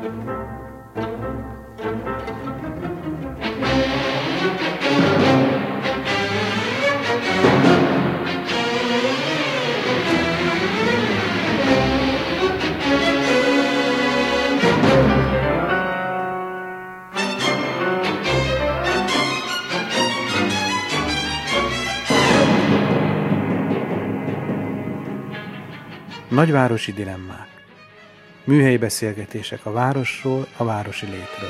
Nagyvárosi dilemmák. Műhelyi beszélgetések a városról, a városi létről.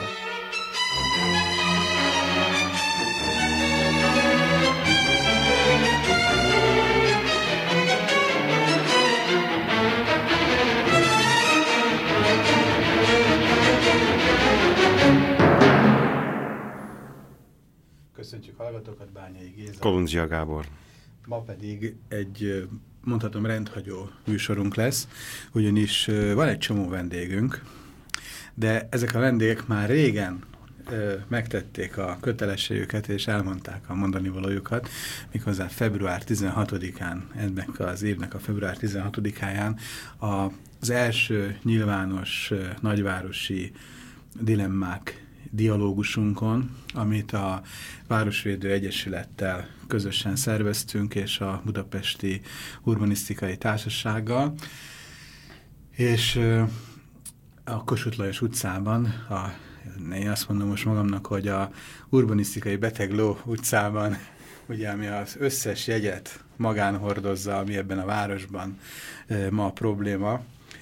Köszöntjük hallgatókat, Bányai Géza. Kolundzsia Gábor. Ma pedig egy, mondhatom, rendhagyó műsorunk lesz, ugyanis van egy csomó vendégünk, de ezek a vendégek már régen megtették a kötelességüket, és elmondták a mondani valójukat, méghozzá február 16-án, ennek az évnek a február 16-áján az első nyilvános nagyvárosi dilemmák dialógusunkon, amit a Városvédő Egyesülettel közösen szerveztünk, és a Budapesti Urbanisztikai Társasággal, és a Kossuth Lajos utcában, én azt mondom most magamnak, hogy a Urbanisztikai Betegló utcában, ugye, ami az összes jegyet magán hordozza, ami ebben a városban ma a probléma,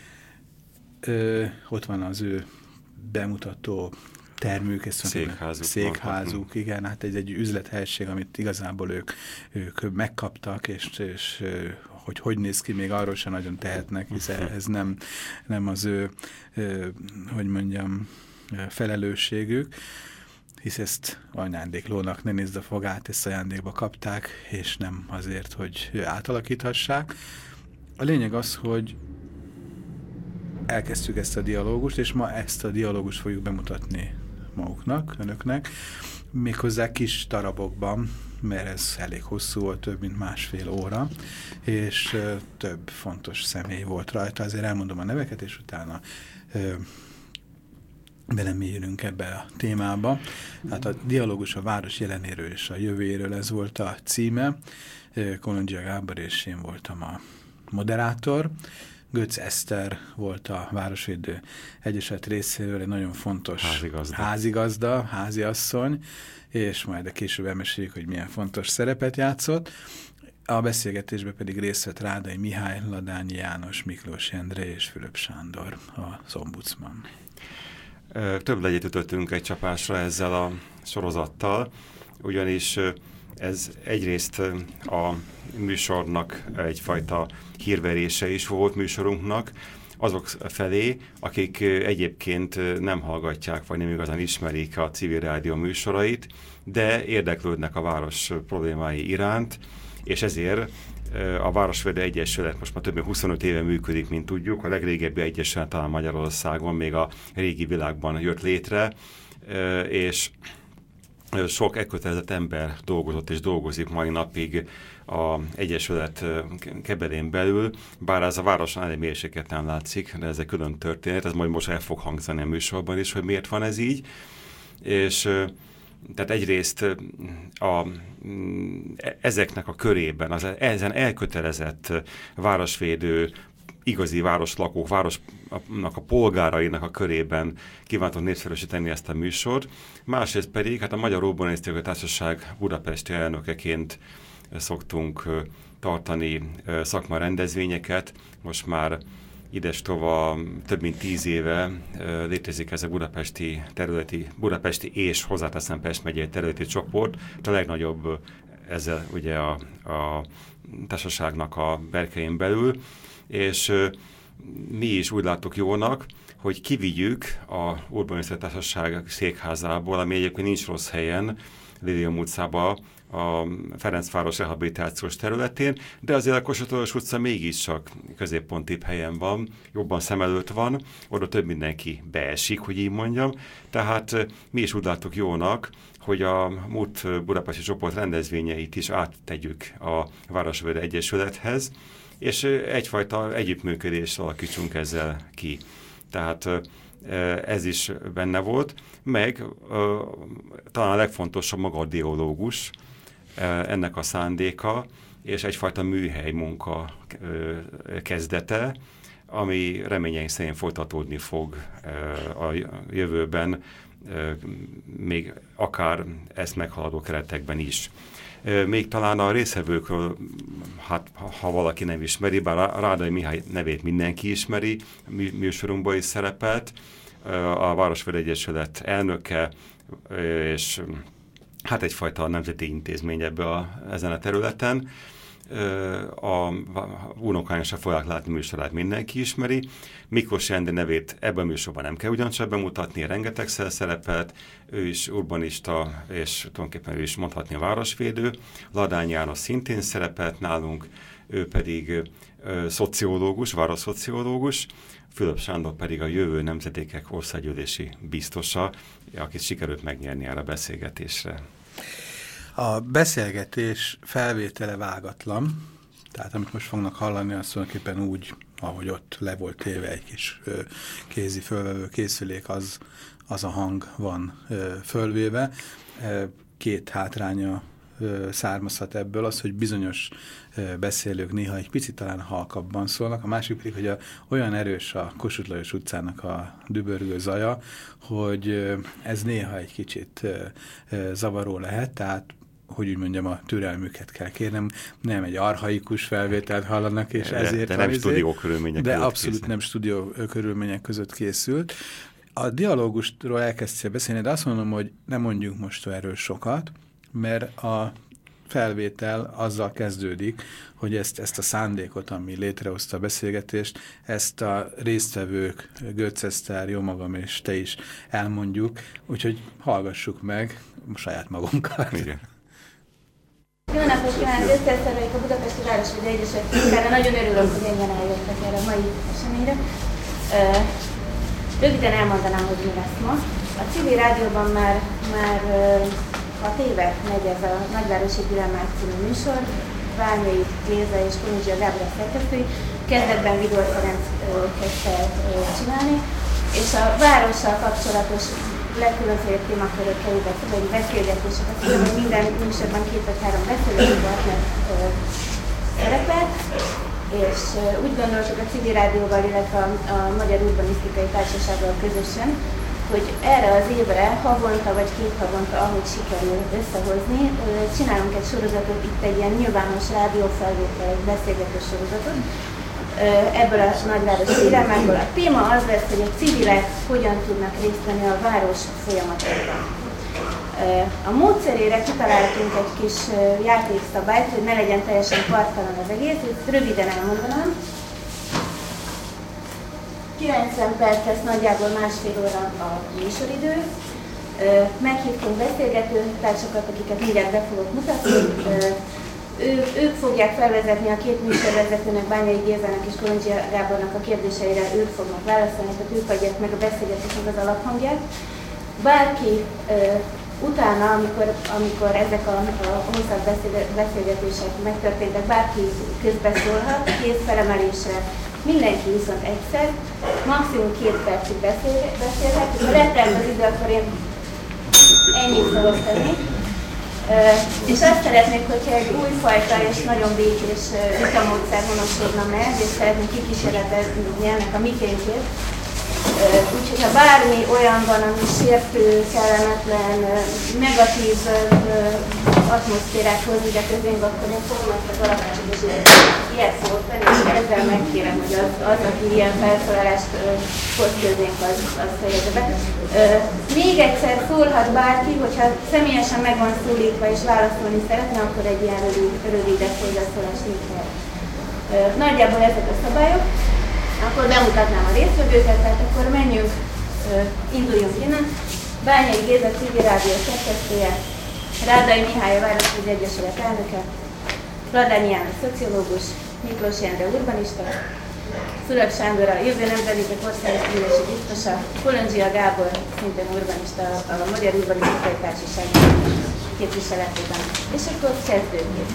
ott van az ő bemutató termük, székházuk, igen, hát egy üzlethelyiség, amit igazából ők megkaptak, és hogy néz ki, még arról sem nagyon tehetnek, hiszen ez nem az ő, hogy mondjam, felelősségük, hisz ezt ajándéklónak, ne nézd a fogát, ezt ajándékba kapták, és nem azért, hogy átalakíthassák. A lényeg az, hogy elkezdtük ezt a dialógust, és ma ezt a dialógust fogjuk bemutatni maguknak, önöknek, méghozzá kis darabokban, mert ez elég hosszú volt, több mint másfél óra, és több fontos személy volt rajta. Azért elmondom a neveket, és utána belemélyülünk ebbe a témába. Hát a dialógus a város jelenéről és a jövőjéről, ez volt a címe. Kolundzsia Gábor és én voltam a moderátor. Götz Eszter volt a Városvédő Egyesület részéről, egy nagyon fontos házigazda, háziasszony, és majd a később elmeséljük, hogy milyen fontos szerepet játszott. A beszélgetésben pedig részt vett Rádai Mihály, Ladányi János, Miklós Endre és Fülöp Sándor, az ombudsman. Több legyet ütöttünk egy csapásra ezzel a sorozattal, ugyanis ez egyrészt a műsornak egyfajta hírverése is volt műsorunknak, azok felé, akik egyébként nem hallgatják, vagy nem igazán ismerik a civil rádió műsorait, de érdeklődnek a város problémái iránt, és ezért a Városvédő Egyesület most már több mint 25 éve működik, mint tudjuk, a legrégebbi egyesület talán Magyarországon, még a régi világban jött létre, és sok elkötelezett ember dolgozott és dolgozik mai napig az Egyesület kebelén belül, bár ez a városon elég mérséket nem látszik, de ez egy külön történet, ez majd most el fog hangzani a műsorban is, hogy miért van ez így. És tehát egyrészt ezeknek a körében, ezen elkötelezett városvédő, igazi városlakók, városnak a polgárainak a körében kívántunk népszerűsíteni ezt a műsort. Másrészt pedig, hát a Magyar Urbanisztikai Társaság budapesti elnökeként szoktunk tartani szakma rendezvényeket. Most már idestova több mint 10 éve létezik ez a budapesti és hozzáteszem Pest megyei területi csoport, a legnagyobb ezzel ugye a társaságnak a berkein belül, és mi is úgy láttuk jónak, hogy kivigyük a Urbanisztikai Társaság székházából, ami egyébként nincs rossz helyen, Lilium utcába, a Ferencváros rehabilitációs területén, de azért a Kossuth Lajos utca mégiscsak középpontibb helyen van, jobban szem előtt van, oda több mindenki beesik, hogy így mondjam. Tehát mi is úgy láttuk jónak, hogy a múlt budapesti csoport rendezvényeit is áttegyük a Városvédő Egyesülethez, és egyfajta együttműködést alakítsunk ezzel ki. Tehát ez is benne volt, meg talán a legfontosabb maga a dialógus, ennek a szándéka, és egyfajta műhely munka kezdete, ami reményeink szerint folytatódni fog a jövőben, még akár ezt meghaladó keretekben is. Még talán a résztvevőkről, hát ha valaki nem ismeri, bár Rádai Mihály nevét mindenki ismeri, műsorunkban is szerepelt, a Városvédő Egyesület elnöke, és hát egyfajta nemzeti intézmény ezen a területen. A unokány se fogják látni műsorát, mindenki ismeri. Miklós Endre nevét ebben a műsorban nem kell ugyancsak bemutatni, rengetegszer szerepelt, ő is urbanista, és tulajdonképpen ő is mondhatni a városvédő. Ladány János szintén szerepelt nálunk, ő pedig szociológus, városszociológus, Fülöp Sándor pedig a jövő nemzedékek országgyűlési biztosa, akit sikerült megnyerni erre a beszélgetésre. A beszélgetés felvétele vágatlan, tehát amit most fognak hallani, az tulajdonképpen úgy, ahogy ott le volt téve egy kis kézi fölvevő készülék, az a hang van fölvéve. Két hátránya származhat ebből az, hogy bizonyos beszélők néha egy picit talán halkabban szólnak, a másik pedig, hogy olyan erős a Kossuth Lajos utcának a dübörgő zaja, hogy ez néha egy kicsit zavaró lehet, tehát hogy úgy mondjam, a türelmüket kell kérnem, nem egy archaikus felvételt hallanak, és ezért... De nem stúdió körülmények között de abszolút készült. Nem stúdió körülmények között készült. A dialógusról elkezdtél beszélni, de azt mondom, hogy nem mondjuk most erről sokat, mert a felvétel azzal kezdődik, hogy ezt a szándékot, ami létrehozta a beszélgetést, ezt a résztvevők, Götz Eszter, jó magam és te is elmondjuk, úgyhogy hallgassuk meg saját magunkat. Igen. Jó napot kívánok! Götz Eszter vagyok, a Budapesti Városvédő Egyesület titkára. Nagyon örülök, hogy ennyien eljöttek erre a mai eseményre. Röviden elmondanám, hogy mi lesz ma. A civil rádióban már 6 éve megy ez a Nagyvárosi Dilemmák című műsor. Vármélyi Géza és Kolondzsia Gábor szerkesztői. Kezdetben Vidor Ferenc kezdte csinálni, és a várossal kapcsolatos legkülönfélebb témakörök kerültek, vagy beszélgetéseket, hogy minden műsorban 2 vagy 3 beszélgető partner szerepel, és úgy gondoltuk a civil rádióval, illetve a Magyar Urbanisztikai Társasággal közösen, hogy erre az évre havonta vagy 2 havonta, ahogy sikerül összehozni, csinálunk egy sorozatot, itt egy ilyen nyilvános rádiófelvétel, egy beszélgető sorozatot, ebből a nagyvárosi dilemmákból. A téma az lesz, hogy a civilek hogyan tudnak részt venni a város folyamatokban. A módszerére kitaláltunk egy kis játékszabályt, hogy ne legyen teljesen parttalan az egész, ezt röviden elmondanám. 90 perc lesz nagyjából másfél óra a műsoridő. Meghívtunk beszélgető társakat, akiket mindjárt be fogok mutatni. Ők fogják felvezetni a 2 műsorvezetőnek, Bányai Gézának és Kolondzsia Gábornak a kérdéseire, ők fognak válaszolni, tehát ők adják meg a beszélgetésnek az alaphangját. Bárki utána, amikor ezek a hosszabb beszélgetések megtörténtek, bárki közbeszólhat, 2 felemelésre. Mindenki viszont egyszer, maximum 2 percig beszélhet, és ha letelt az idő, akkor én ennyit fogok tenni. És azt szeretnék, hogyha egy újfajta és nagyon békés vitamódszer honosodna meg, és szeretnénk kikísérletezni ennek a mikénkét. Úgyhogy ha bármi olyan van, ami sértő, kellemetlen, negatív atmoszférát hoz ide közénk, akkor én fogom azt az alapácsot is ilyet szót tenni, és ezzel megkérem, hogy az aki ilyen felszólalást hoz közénk, az fejezze be. Még egyszer szólhat bárki, hogyha személyesen meg van szólítva és válaszolni szeretne, akkor egy ilyen rövidebb hozzászólást kell. Nagyjából ezek a szabályok. Akkor bemutatnám a résztvevőket, tehát akkor menjünk, induljunk innen. Bányai Géza, Civil Rádió szerkesztője, Rádai Mihály, a Városvédő Egyesület elnöke, Ladány János szociológus, Miklós Endre urbanista, Fülöp Sándor a jövő nemzedékek országgyűlési biztosa, Kolondzsia Gábor szintén urbanista, a Magyar Urbanisztikai Társaság képviseletében. És akkor kezdődjük.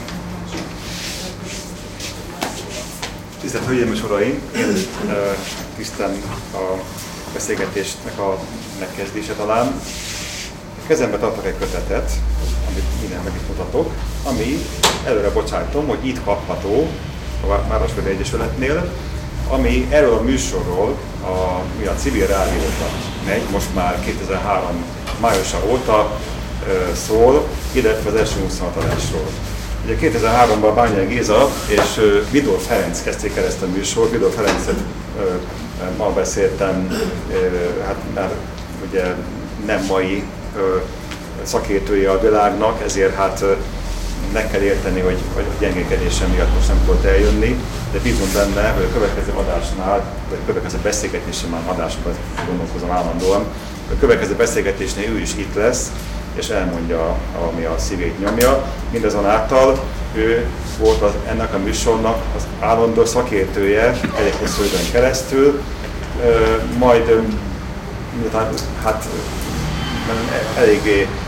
Tisztelt Hölgyeim és Uraim! Tisztelt a beszélgetésnek a megkezdése talán. Kezembe tartok egy kötetet, amit minden meg is mutatok, ami előre bocsájtom, hogy itt kapható a Városvédő Egyesületnél, ami erről a műsorról, ami a Civil Rádióban megy, most már 2003 májusa óta szól, illetve az első 26 adásról. Ugye 2003-ban Bányai Géza és Vidor Ferenc kezdték el ezt a műsort. Vidor Ferencet ma beszéltem, hát már ugye nem mai szakértője a világnak, ezért hát meg kell érteni, hogy a gyengékedése miatt most nem tudott eljönni, de bízom benne, hogy a következő adásnál, vagy a következő beszélgetésnél, már adásban gondolkozom állandóan, a következő beszélgetésnél ő is itt lesz, és elmondja, ami a szívét nyomja. Mindazonáltal ő volt ennek a műsornak az állandó szakértője elég hosszú időn keresztül, majd hát eléggé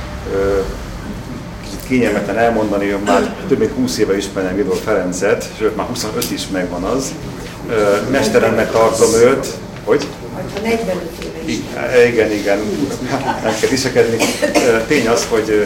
kicsit kényelmetlen elmondani, hogy már több mint 20 éve ismerem Vidor Ferencet, sőt már 25 is megvan az. Mesteremnek tartom őt, hogy? A 45 éve is. Igen, nem kell viselkedni. Tény az, hogy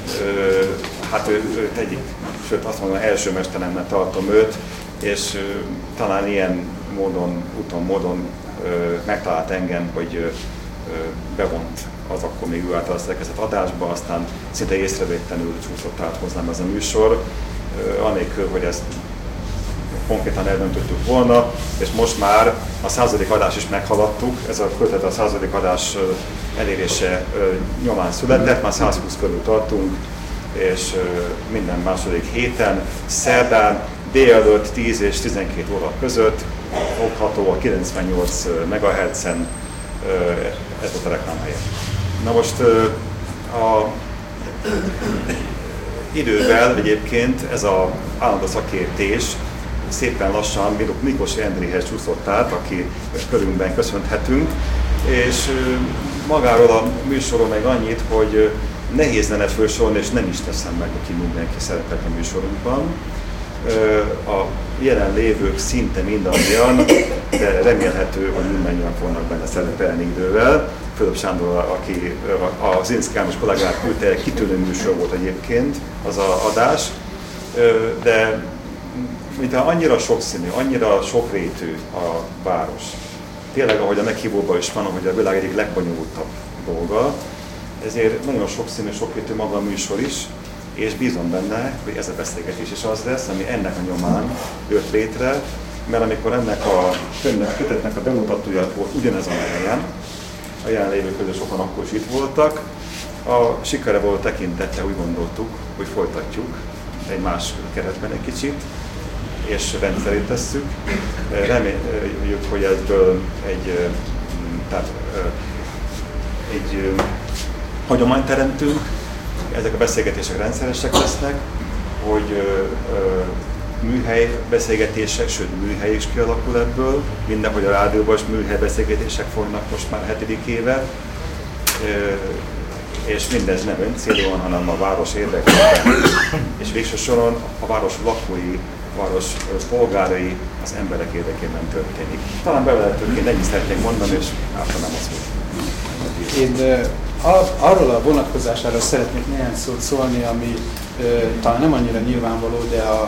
hát ő egyik, sőt azt mondom, első mesteremnek tartom őt, és talán ilyen módon, úton módon megtalált engem, hogy bevont az akkor még ő által szerkezett adásba, aztán szinte észrevétlenül csúszott át hozzám ez a műsor, anélkül, hogy ezt konkrétan eldöntöttük volna, és most már a 100. adás is meghaladtuk, ez a kötet a 100. adás elérése nyomán született, már 120 körül tartunk, és minden második héten, szerdán, délelőtt 10 és 12 óra között fogható a 98 MHz-en, ez volt a reklámhelye. Na most idővel egyébként ez az állandó szakértés szépen lassan Mikos Endréhez csúszott át, aki körünkben köszönhetünk, és magáról a műsorról meg annyit, hogy nehéz lenne felsorolni, és nem is teszem meg, hogy mindenki szerepelt a műsorunkban. A jelenlévők szinte mindannyian, de remélhető, hogy mindannyian fognak benne szerepelni idővel. Fülöp Sándor, aki az Zrinszky János kollégát küldte, egy kitűnő műsor volt egyébként az a adás, de mintha annyira sokszínű, annyira sokrétű a város. Tényleg, ahogy a meghívóban is van, hogy a világ egyik legbonyolultabb dolga, ezért nagyon sokszínű, sokrétű maga a műsor is, és bízom benne, hogy ez a beszélgetés is az lesz, ami ennek a nyomán jött létre, mert amikor ennek a kötetnek a bemutatója volt ugyanezen a helyen, a jelenlévők közül sokan akkor is itt voltak, a sikere volt tekintette, úgy gondoltuk, hogy folytatjuk egy más keretben egy kicsit, és rendszerét tesszük. Reméljük, hogy ebből egy hagyományt teremtünk, ezek a beszélgetések rendszeresek lesznek, hogy műhely beszélgetések, sőt műhely is kialakul ebből, mindenhogy a rádióban is műhely beszélgetések folynak most már 7. éve, és mindez nem öncélúan, hanem a város érdekében, és végső soron a város lakói, város polgárai, az emberek érdekében történik. Talán bevezetőként ennyit szeretnék mondani, és átadnám a szót. Én arról a vonatkozására szeretnék néhány szót szólni, ami talán nem annyira nyilvánvaló, de a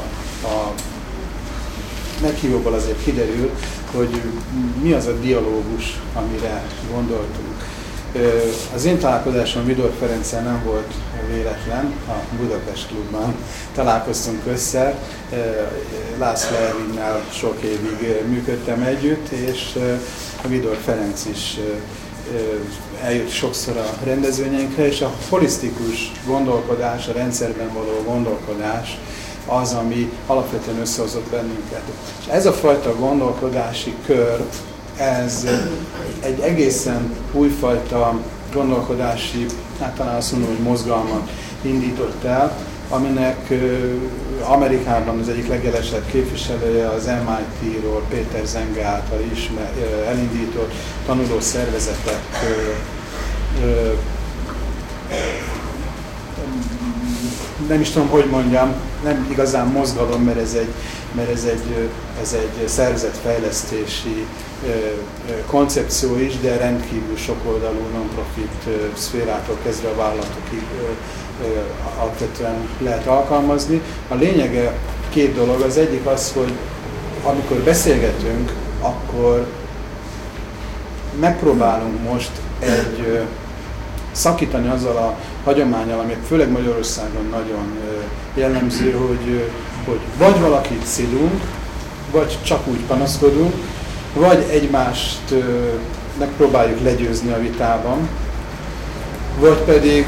meghívóból azért kiderül, hogy mi az a dialógus, amire gondoltunk. Az én találkozásom Vidor Ferenccel nem volt véletlen, a Budapest Klubban találkoztunk össze, László Ervinnel sok évig működtem együtt, és a Vidor Ferenc is eljött sokszor a rendezvényeinkre, és a holisztikus gondolkodás, a rendszerben való gondolkodás az, ami alapvetően összehozott bennünket. És ez a fajta gondolkodási kör, ez egy egészen újfajta gondolkodási, hát talán azt mondom, hogy mozgalmat indított el, aminek Amerikában az egyik legjelesebb képviselője az MIT-ról Péter Zenge által is elindított tanuló szervezetek nem is tudom, hogy mondjam, nem igazán mozgalom, mert ez egy szervezetfejlesztési koncepció is, de rendkívül sokoldalú non-profit szférától kezdve a vállalatokig alapvetően lehet alkalmazni. A lényege két dolog. Az egyik az, hogy amikor beszélgetünk, akkor megpróbálunk most szakítani azzal a hagyománnyal, ami főleg Magyarországon nagyon jellemző, hogy vagy valakit szidunk, vagy csak úgy panaszkodunk, vagy egymást megpróbáljuk legyőzni a vitában, vagy pedig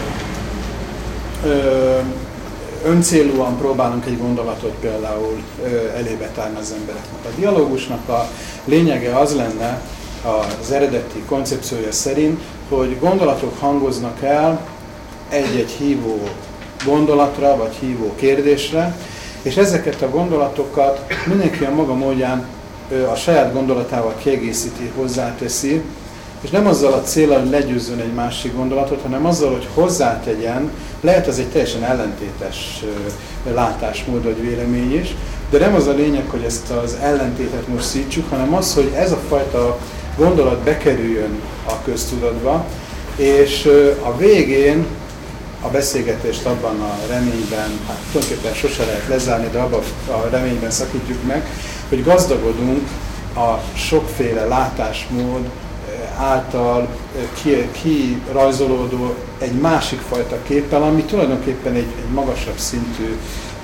öncélúan próbálunk egy gondolatot például elébe tárni az embereknek. A dialógusnak a lényege az lenne, az eredeti koncepciója szerint, hogy gondolatok hangoznak el egy-egy hívó gondolatra, vagy hívó kérdésre, és ezeket a gondolatokat mindenki a maga módján a saját gondolatával kiegészíti, hozzáteszi, és nem azzal a céllal, hogy legyőzzön egy másik gondolatot, hanem azzal, hogy hozzátegyen, lehet ez egy teljesen ellentétes látásmód vagy vélemény is, de nem az a lényeg, hogy ezt az ellentétet most szítsuk, hanem az, hogy ez a fajta gondolat bekerüljön a köztudatba, és a végén a beszélgetést abban a reményben, hát tulajdonképpen sose lehet lezárni, de abban a reményben szakítjuk meg, hogy gazdagodunk a sokféle látásmód által kirajzolódó egy másik fajta képpel, ami tulajdonképpen egy magasabb szintű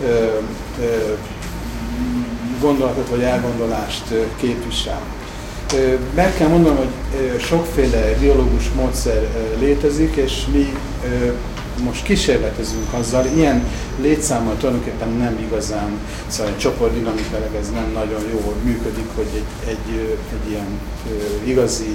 gondolatot vagy elgondolást képvisel. Meg kell mondanom, hogy sokféle dialógus módszer létezik, és mi most kísérletezünk azzal, ilyen létszámmal tulajdonképpen nem igazán, szóval egy csoportdinamikailag ez nem nagyon jól működik, hogy egy ilyen igazi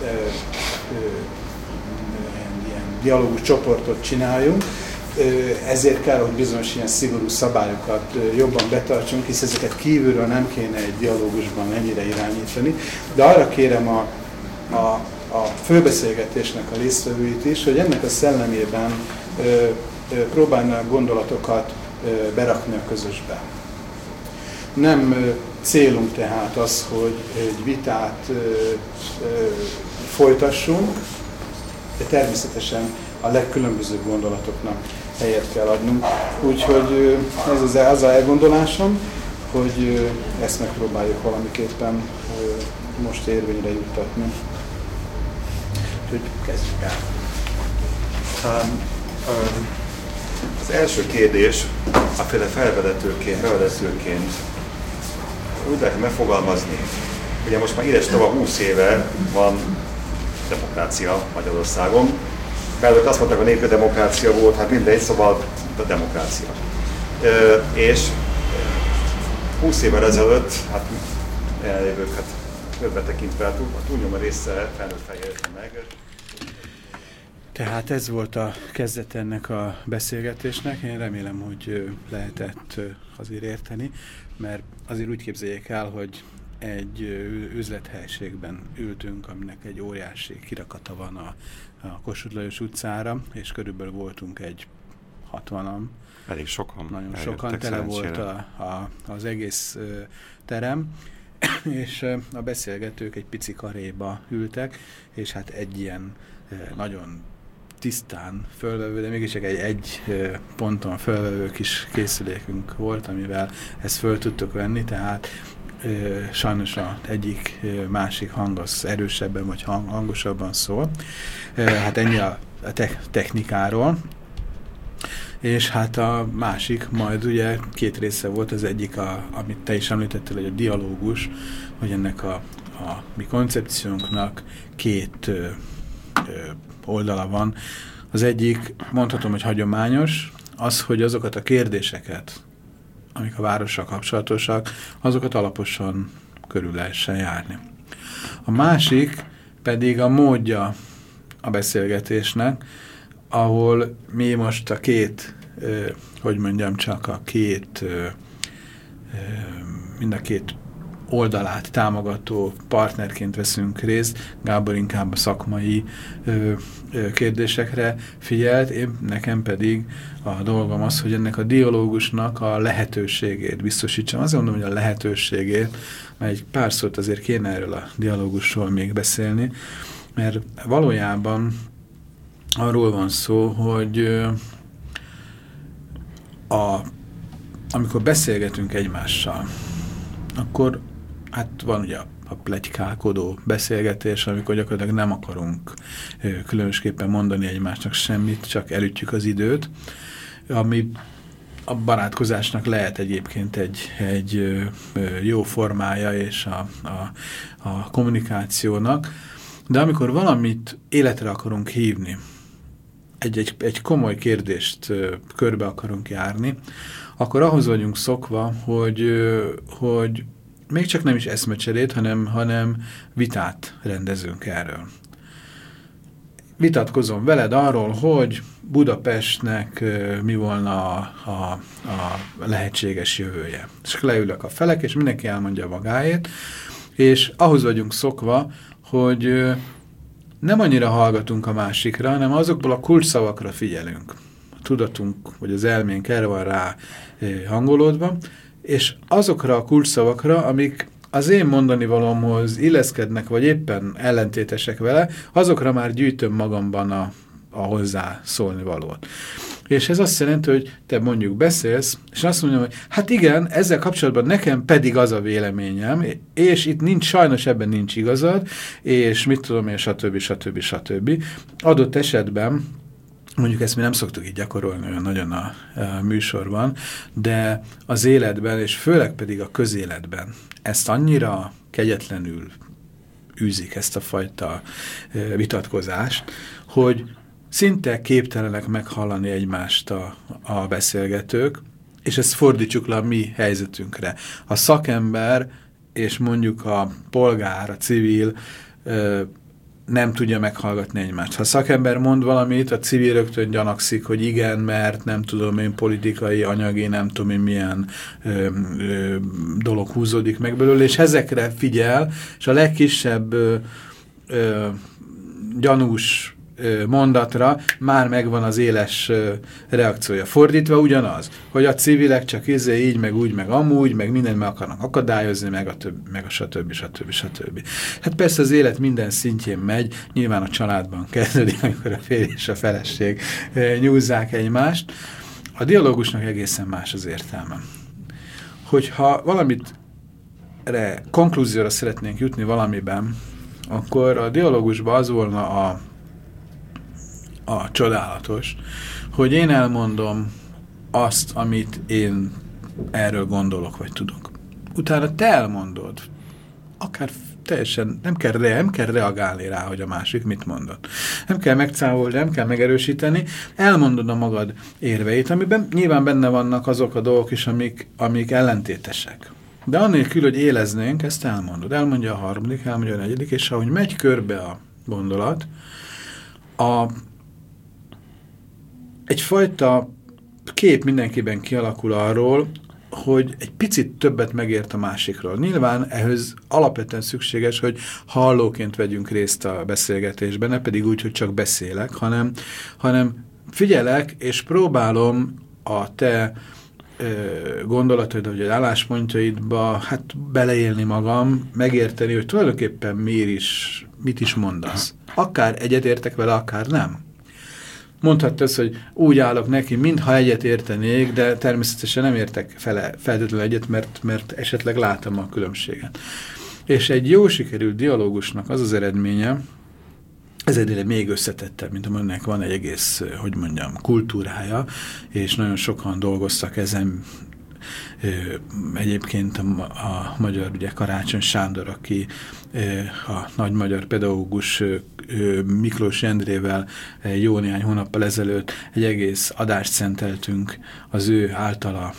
ilyen dialógus csoportot csináljunk. Ezért kell, hogy bizonyos ilyen szigorú szabályokat jobban betartsunk, hisz ezeket kívülről nem kéne egy dialógusban ennyire irányítani. De arra kérem a főbeszélgetésnek a résztvevőit is, hogy ennek a szellemében próbálnak gondolatokat berakni a közösbe. Nem célunk tehát az, hogy egy vitát folytassunk, de természetesen a legkülönbözőbb gondolatoknak helyet kell adnunk. Úgyhogy ez az elgondolásom, hogy ezt megpróbáljuk valamiképpen most érvényre juttatni. Úgyhogy kezdjük el. Az első kérdés, aféle bevezetőként úgy lehet megfogalmazni, ugye most már édes tava 20 éve van demokrácia Magyarországon. Belőtt azt mondták, a népdemokrácia volt, hát mindegy, szóval a demokrácia. És 20 évvel ezelőtt, hát elévők, hát többet tekintve, a túlnyomó része felnőtt fejlődte meg. Tehát ez volt a kezdet ennek a beszélgetésnek. Én remélem, hogy lehetett azért érteni, mert azért úgy képzeljék el, hogy egy üzlethelyiségben ültünk, aminek egy óriási kirakata van a Kossuth Lajos utcára, és körülbelül voltunk egy 60-an. Elég sokan. Nagyon sokan, tele volt az egész terem, és a beszélgetők egy pici karéba ültek, és hát egy ilyen nagyon tisztán fölvevő, de mégis egy ponton fölvevő kis készülékünk volt, amivel ezt föl tudtuk venni, tehát sajnos az egyik másik hang az erősebben vagy hangosabban szól. Hát ennyi a technikáról. És hát a másik, majd ugye két része volt, az egyik, amit te is említettél, hogy a dialógus, hogy ennek a mi koncepciónknak két oldala van. Az egyik, mondhatom, hogy hagyományos, az, hogy azokat a kérdéseket, amik a várossal kapcsolatosak, azokat alaposan körül lehessen járni. A másik pedig a módja a beszélgetésnek, ahol mi most a két, mind a két oldalát támogató partnerként veszünk részt, Gábor inkább a szakmai kérdésekre figyelt, nekem pedig a dolgom az, hogy ennek a dialógusnak a lehetőségét biztosítsam. Azt mondom, hogy a lehetőségét, mert egy pár szót azért kéne erről a dialógusról még beszélni, mert valójában arról van szó, hogy amikor beszélgetünk egymással, akkor hát van ugye a pletykálkodó beszélgetés, amikor gyakorlatilag nem akarunk különösképpen mondani egymásnak semmit, csak elütjük az időt, ami a barátkozásnak lehet egyébként egy jó formája és a kommunikációnak, de amikor valamit életre akarunk hívni, egy komoly kérdést körbe akarunk járni, akkor ahhoz vagyunk szokva, hogy még csak nem is eszmecserét, hanem vitát rendezünk erről. Vitatkozom veled arról, hogy Budapestnek mi volna a lehetséges jövője. És leülök a felek, és mindenki elmondja magáét, és ahhoz vagyunk szokva, hogy nem annyira hallgatunk a másikra, hanem azokból a kulcsszavakra figyelünk. A tudatunk, vagy az elménk erre van rá hangolódva, és azokra a kulcsszavakra, amik az én mondani valómhoz illeszkednek, vagy éppen ellentétesek vele, azokra már gyűjtöm magamban a hozzá szólni valót. És ez azt jelenti, hogy te mondjuk beszélsz, és azt mondjam, hogy hát igen, ezzel kapcsolatban nekem pedig az a véleményem, és itt sajnos ebben nincs igazad, és mit tudom én, stb. Adott esetben, mondjuk ezt mi nem szoktuk így gyakorolni olyan nagyon a műsorban, de az életben, és főleg pedig a közéletben ezt annyira kegyetlenül űzik, ezt a fajta vitatkozást, hogy szinte képtelenek meghallani egymást a beszélgetők, és ezt fordítsuk le a mi helyzetünkre. A szakember és mondjuk a polgár, a civil nem tudja meghallgatni egymást. Ha a szakember mond valamit, a civil rögtön gyanakszik, hogy igen, mert nem tudom én politikai, anyagi, nem tudom én milyen dolog húzódik meg belőle, és ezekre figyel, és a legkisebb gyanús mondatra már megvan az éles reakciója. Fordítva ugyanaz, hogy a civilek csak így, meg úgy, meg amúgy, meg mindent meg akarnak akadályozni, meg a stb. Hát persze az élet minden szintjén megy, nyilván a családban kezdődik, amikor a férj és a feleség nyúzzák egymást. A dialógusnak egészen más az értelme. Hogyha valamit konklúzióra szeretnénk jutni valamiben, akkor a dialógusban az volna a csodálatos, hogy én elmondom azt, amit én erről gondolok, vagy tudok. Utána te elmondod, akár teljesen nem kell reagálni rá, hogy a másik mit mondott. Nem kell megcávolni, nem kell megerősíteni, elmondod a magad érveit, amiben nyilván benne vannak azok a dolgok is, amik ellentétesek. De annélkül, hogy éleznénk, ezt elmondod. Elmondja a harmadik, elmondja a negyedik, és ahogy megy körbe a gondolat, egyfajta kép mindenkiben kialakul arról, hogy egy picit többet megért a másikról. Nyilván ehhez alapvetően szükséges, hogy hallóként vegyünk részt a beszélgetésben, ne pedig úgy, hogy csak beszélek, hanem figyelek, és próbálom a te gondolataid, vagy az álláspontjaidba hát beleélni magam, megérteni, hogy tulajdonképpen mit is mondasz. Akár egyetértek vele, akár nem. Mondhatta azt, hogy úgy állok neki, mintha egyet értenék, de természetesen nem értek feltétlenül egyet, mert esetleg látom a különbséget. És egy jó sikerült dialógusnak az az eredménye, ez egyre még összetettebb, mint aminek van egy egész, hogy mondjam, kultúrája, és nagyon sokan dolgoztak ezen. Egyébként a magyar, ugye Karácsony Sándor, aki a nagy magyar pedagógus Miklós Endrével jó néhány hónappal ezelőtt egy egész adást szenteltünk az ő általa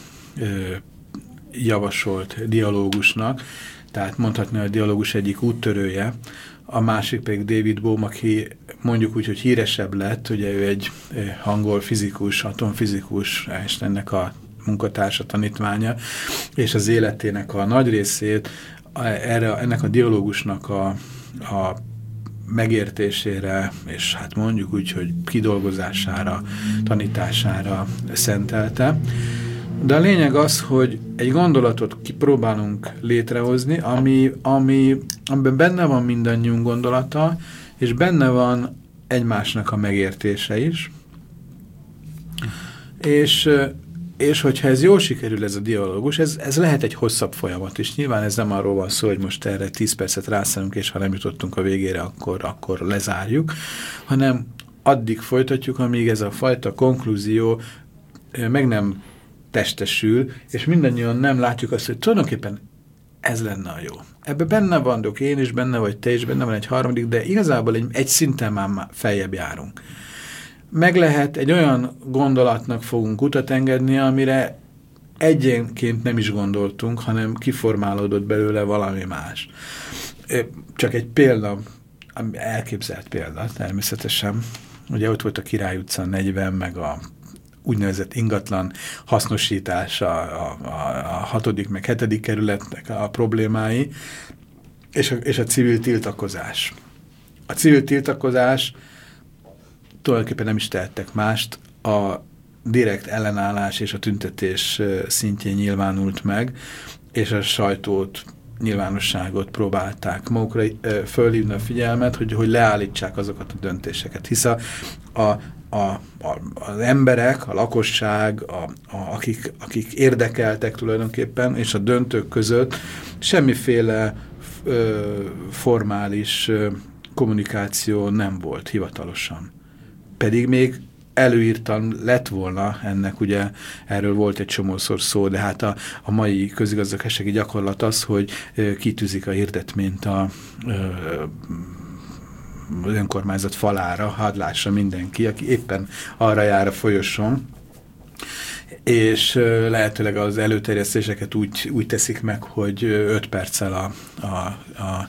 javasolt dialógusnak, tehát mondhatni, hogy a dialógus egyik úttörője, a másik pedig David Bohm, aki mondjuk úgy, hogy híresebb lett, ugye ő egy angol fizikus, atomfizikus, és ennek a munkatársa, tanítványa, és az életének a nagy részét ennek a dialógusnak a megértésére, és hát mondjuk úgy, hogy kidolgozására, tanítására szentelte. De a lényeg az, hogy egy gondolatot kipróbálunk létrehozni, amiben benne van mindannyiunk gondolata, és benne van egymásnak a megértése is. És hogyha ez jól sikerül, ez a dialógus, ez lehet egy hosszabb folyamat is. Nyilván ez nem arról van szó, hogy most erre 10 percet rászállunk, és ha nem jutottunk a végére, akkor lezárjuk, hanem addig folytatjuk, amíg ez a fajta konklúzió meg nem testesül, és mindannyian nem látjuk azt, hogy tulajdonképpen ez lenne a jó. Ebben benne vagyok én is, benne vagy te is, benne van egy harmadik, de igazából egy szinten már feljebb járunk. Meg lehet, egy olyan gondolatnak fogunk utat engedni, amire egyenként nem is gondoltunk, hanem kiformálódott belőle valami más. Csak egy példa, elképzelt példa természetesen. Ugye ott volt a Király utca 40, meg a úgynevezett ingatlan hasznosítás a 6. meg 7. kerületnek a problémái, és a civil tiltakozás. A civil tiltakozás tulajdonképpen nem is tehettek mást, a direkt ellenállás és a tüntetés szintjén nyilvánult meg, és a sajtót, nyilvánosságot próbálták magukra fölhívni a figyelmet, hogy leállítsák azokat a döntéseket. Hisz az emberek, a lakosság, akik érdekeltek tulajdonképpen, és a döntők között semmiféle formális kommunikáció nem volt hivatalosan. Pedig még előírtan lett volna ennek, ugye erről volt egy csomószor szó, de hát a mai közigazgatási gyakorlat az, hogy kitűzik a hirdetményt az önkormányzat falára, hadd lássa mindenki, aki éppen arra jár a folyosón, és lehetőleg az előterjesztéseket úgy teszik meg, hogy 5 perccel a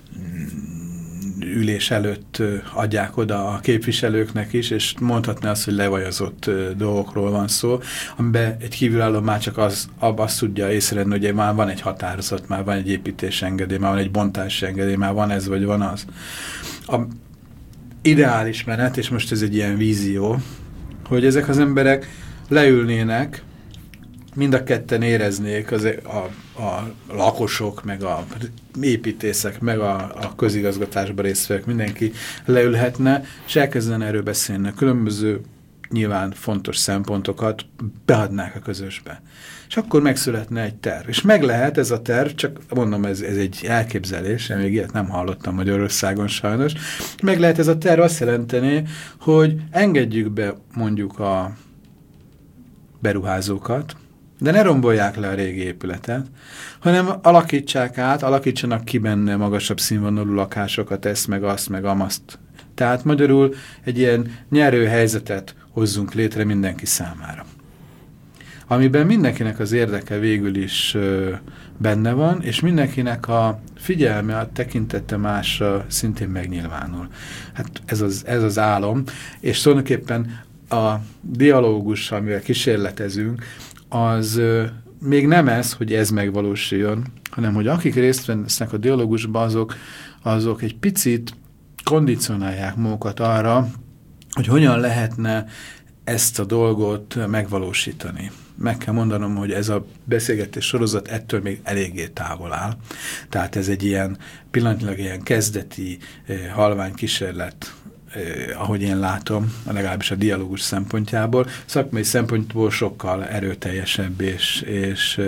ülés előtt adják oda a képviselőknek is, és mondhatná azt, hogy levajazott dolgokról van szó, amiben egy kívülálló már csak azt tudja észrevenni, hogy már van egy határozat, már van egy építési engedély, már van egy bontási engedély, már van ez vagy van az. A ideális menet, és most ez egy ilyen vízió, hogy ezek az emberek leülnének, mind a ketten éreznék a lakosok, meg a építészek, meg a közigazgatásban résztvevők, mindenki leülhetne, és elkezdene erről beszélni. Különböző nyilván fontos szempontokat beadnák a közösbe. És akkor megszületne egy terv. És meg lehet ez a terv, csak mondom, ez egy elképzelés, még ilyet nem hallottam Magyarországon sajnos. Meg lehet ez a terv azt jelenteni, hogy engedjük be mondjuk a beruházókat, de ne rombolják le a régi épületet, hanem alakítsanak ki benne magasabb színvonalú lakásokat, ezt, meg azt, meg amazt. Tehát magyarul egy ilyen nyerő helyzetet hozzunk létre mindenki számára. Amiben mindenkinek az érdeke végül is benne van, és mindenkinek a figyelme, a tekintete másra szintén megnyilvánul. Hát ez az álom, és tulajdonképpen a dialógus, amivel kísérletezünk, az még nem ez, hogy ez megvalósuljon, hanem hogy akik részt vesznek a dialógusban, azok egy picit kondicionálják magukat arra, hogy hogyan lehetne ezt a dolgot megvalósítani. Meg kell mondanom, hogy ez a beszélgetés sorozat ettől még eléggé távol áll. Tehát ez egy ilyen pillanatilag ilyen kezdeti, halvány kísérlet, ahogy én látom, legalábbis a dialógus szempontjából, szakmai szempontból sokkal erőteljesebb és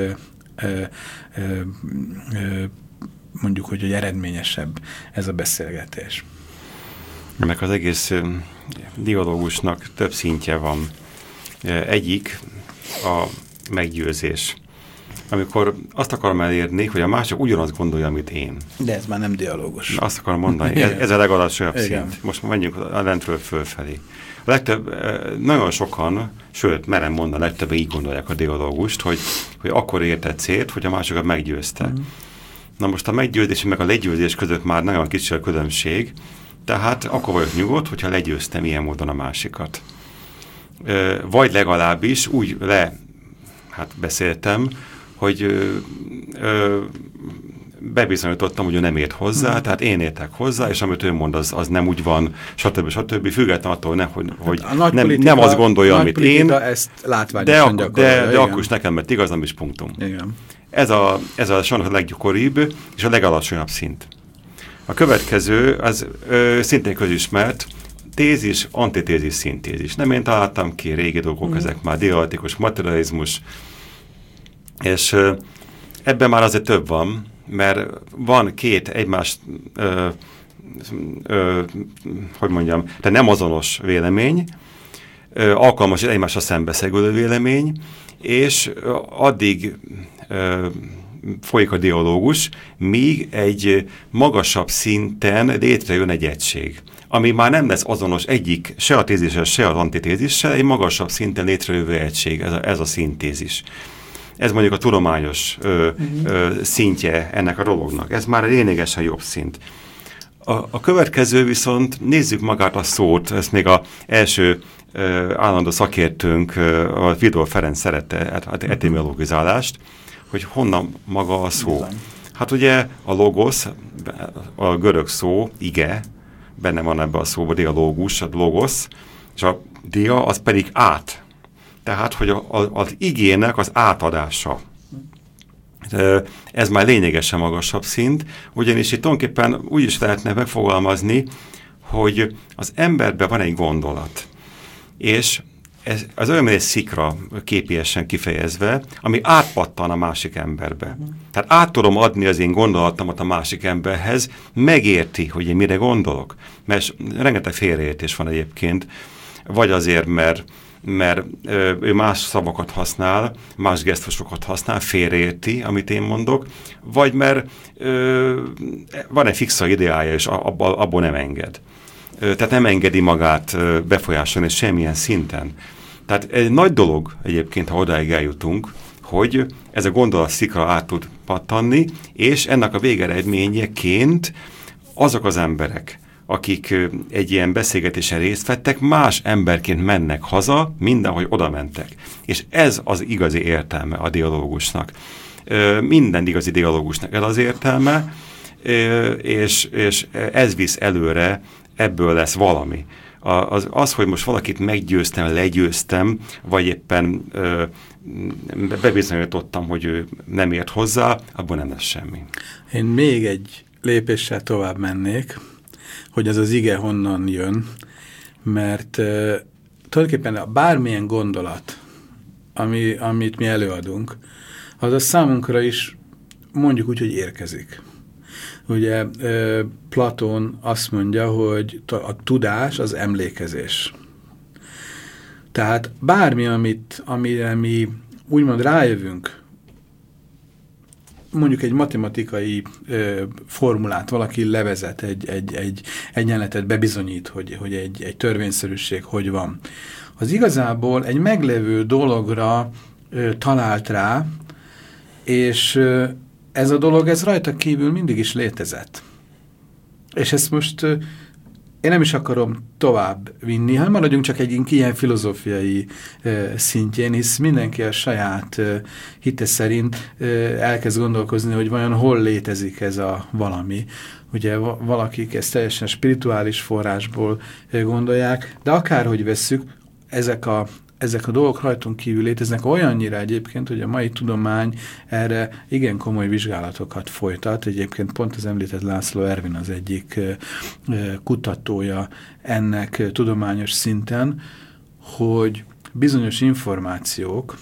mondjuk, hogy eredményesebb ez a beszélgetés. Ennek az egész dialógusnak több szintje van. Egyik a meggyőzés. Amikor azt akarom elérni, hogy a mások ugyanazt gondolja, amit én. De ez már nem dialógus. Azt akarom mondani, ez a legalacsonyabb szint. Most menjünk a lentről fölfelé. A legtöbb, nagyon sokan, sőt, merem mondani, a legtöbben így gondolják a dialógust, hogy akkor érte célt, hogy a másokat meggyőzte. Na most a meggyőzés meg a legyőzés között már nagyon kicsi a különbség, tehát akkor vagyok nyugodt, hogyha legyőztem ilyen módon a másikat. Vagy legalábbis úgy beszéltem, hogy bebizonyítottam, hogy ő nem ért hozzá, tehát én értek hozzá, és amit ő mond, az nem úgy van, stb. Függetlenül attól, hogy nem azt gondolja, amit én, ezt látványosan de akkor is nekem mert igaz, nem is punktum. Igen. Ez a sajnos a leggyakoribb és a legalacsonyabb szint. A következő, az szintén közismert, tézis, antitézis, szintézis. Nem én találtam ki, régi dolgok, ezek már dialektikus materializmus, és ebben már azért több van, mert van két egymást, hogy mondjam, de nem azonos vélemény, alkalmas egymásra szembeszegülő vélemény, és addig folyik a dialógus, míg egy magasabb szinten létrejön egy egység, ami már nem lesz azonos egyik, se a tézissel, se az antitézissel, egy magasabb szinten létrejövő egység, ez a szintézis. Ez mondjuk a tudományos szintje ennek a dolognak. Ez már lényegesen jobb szint. A következő viszont, nézzük magát a szót, ezt még az első állandó szakértőnk, a Vidor Ferenc szerette etimologizálást, hogy honnan maga a szó. Hát ugye a logos, a görög szó, ige, benne van ebben a szóban dialógus, a logos, és a dia az pedig át. Tehát, hogy az igének az átadása. Ez már lényegesen magasabb szint, ugyanis itt tulajdonképpen úgy is lehetne megfogalmazni, hogy az emberben van egy gondolat, és ez az olyan, mint egy szikra képiesen kifejezve, ami átpattan a másik emberbe. Tehát át tudom adni az én gondolatomat a másik emberhez, megérti, hogy én mire gondolok. Mert rengeteg félreértés van egyébként, vagy azért, mert ő más szavakat használ, más gesztusokat használ, félreérti, amit én mondok, vagy mert van egy fixa ideája, és abból nem enged. Tehát nem engedi magát befolyásolni semmilyen szinten. Tehát egy nagy dolog egyébként, ha odáig eljutunk, hogy ez a gondolat szikra át tud pattanni, és ennek a végeredményeként azok az emberek, akik egy ilyen beszélgetésen részt vettek, más emberként mennek haza, mindenhogy oda mentek. És ez az igazi értelme a dialógusnak. Minden igazi dialógusnak ez az értelme, és ez visz előre, ebből lesz valami. Az, hogy most valakit meggyőztem, legyőztem, vagy éppen bebizonyítottam, hogy ő nem ért hozzá, abban nem lesz semmi. Én még egy lépéssel tovább mennék, hogy ez az ige honnan jön, mert tulajdonképpen bármilyen gondolat, amit mi előadunk, az a számunkra is mondjuk úgy, hogy érkezik. Ugye Platón azt mondja, hogy a tudás az emlékezés. Tehát bármi, amire mi úgymond rájövünk, mondjuk egy matematikai formulát, valaki levezet, egy egyenletet bebizonyít, hogy egy törvényszerűség hogy van. Az igazából egy meglevő dologra talált rá, és ez a dolog, ez rajta kívül mindig is létezett. És ezt most én nem is akarom tovább vinni, hanem maradjunk csak egy ilyen filozófiai szintjén, hisz mindenki a saját hite szerint elkezd gondolkozni, hogy vajon hol létezik ez a valami. Ugye valakik ezt teljesen spirituális forrásból gondolják, de akárhogy vesszük, ezek a dolgok rajtunk kívül léteznek olyannyira egyébként, hogy a mai tudomány erre igen komoly vizsgálatokat folytat. Egyébként pont az említett László Ervin az egyik kutatója ennek tudományos szinten, hogy bizonyos információk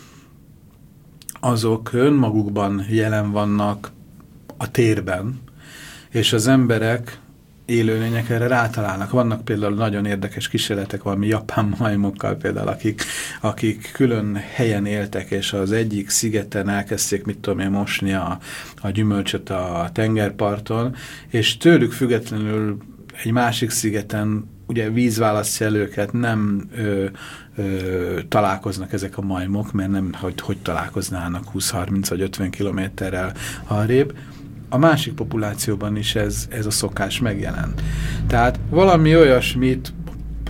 azok önmagukban jelen vannak a térben, és az emberek, élőlények erre rátalálnak. Vannak például nagyon érdekes kísérletek valami japán majmokkal például, akik külön helyen éltek, és az egyik szigeten elkezdték, mit tudom én, mosni a gyümölcsöt a tengerparton, és tőlük függetlenül egy másik szigeten ugye víz választja el őket, nem találkoznak ezek a majmok, mert nem, hogy találkoznának 20-30 vagy 50 kilométerrel arrébb. A másik populációban is ez a szokás megjelent. Tehát valami olyasmit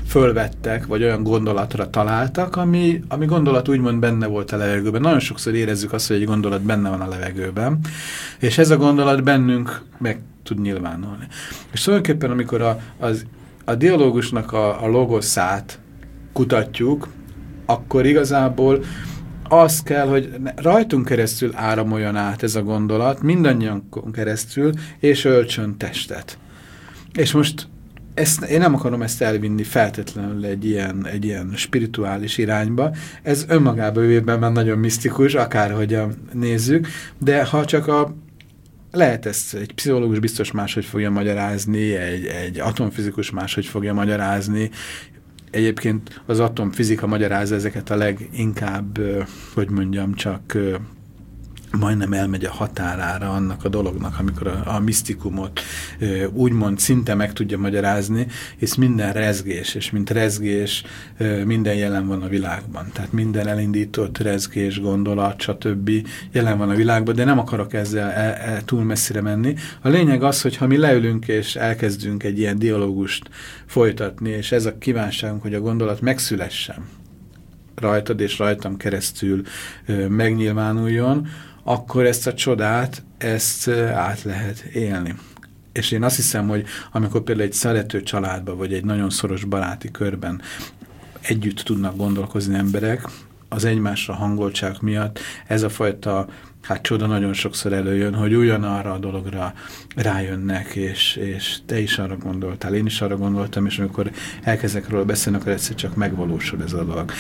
fölvettek, vagy olyan gondolatra találtak, ami gondolat úgymond benne volt a levegőben. Nagyon sokszor érezzük azt, hogy egy gondolat benne van a levegőben, és ez a gondolat bennünk meg tud nyilvánulni. És tulajdonképpen, amikor a dialógusnak a logoszát kutatjuk, akkor igazából az kell, hogy rajtunk keresztül áramoljon át ez a gondolat, mindannyian keresztül, és öltsön testet. És most én nem akarom ezt elvinni feltétlenül egy ilyen spirituális irányba. Ez önmagában őben már nagyon misztikus, akárhogyan nézzük, de ha csak lehet ezt egy pszichológus biztos máshogy fogja magyarázni, egy atomfizikus máshogy fogja magyarázni. Egyébként az atomfizika magyarázza ezeket a leginkább, hogy mondjam, csak majdnem elmegy a határára annak a dolognak, amikor a misztikumot úgymond szinte meg tudja magyarázni, és minden rezgés, és mint rezgés minden jelen van a világban. Tehát minden elindított rezgés, gondolat, stb. Jelen van a világban, de nem akarok ezzel túl messzire menni. A lényeg az, hogy ha mi leülünk és elkezdünk egy ilyen dialógust folytatni, és ez a kívánságunk, hogy a gondolat megszülessen rajtad és rajtam keresztül megnyilvánuljon, akkor ezt a csodát, ezt át lehet élni. És én azt hiszem, hogy amikor például egy szerető családban, vagy egy nagyon szoros baráti körben együtt tudnak gondolkozni emberek, az egymásra hangoltság miatt ez a fajta csoda nagyon sokszor előjön, hogy ugyanarra a dologra rájönnek, és te is arra gondoltál, én is arra gondoltam, és amikor elkezdek róla beszélni, akkor egyszer csak megvalósul ez a dolog.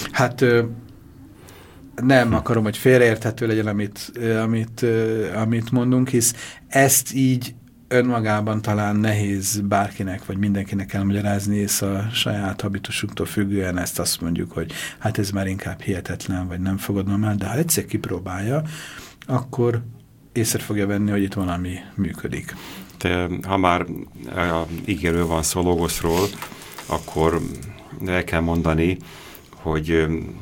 Nem akarom, hogy félreérthető legyen, amit mondunk, hisz ezt így önmagában talán nehéz bárkinek, vagy mindenkinek elmagyarázni, és a saját habitusunktól függően ezt azt mondjuk, hogy hát ez már inkább hihetetlen, vagy nem fogadom el, de ha egyszer kipróbálja, akkor észre fogja venni, hogy itt valami működik. Ha már ígéről van szó, logoszról, akkor el kell mondani, hogy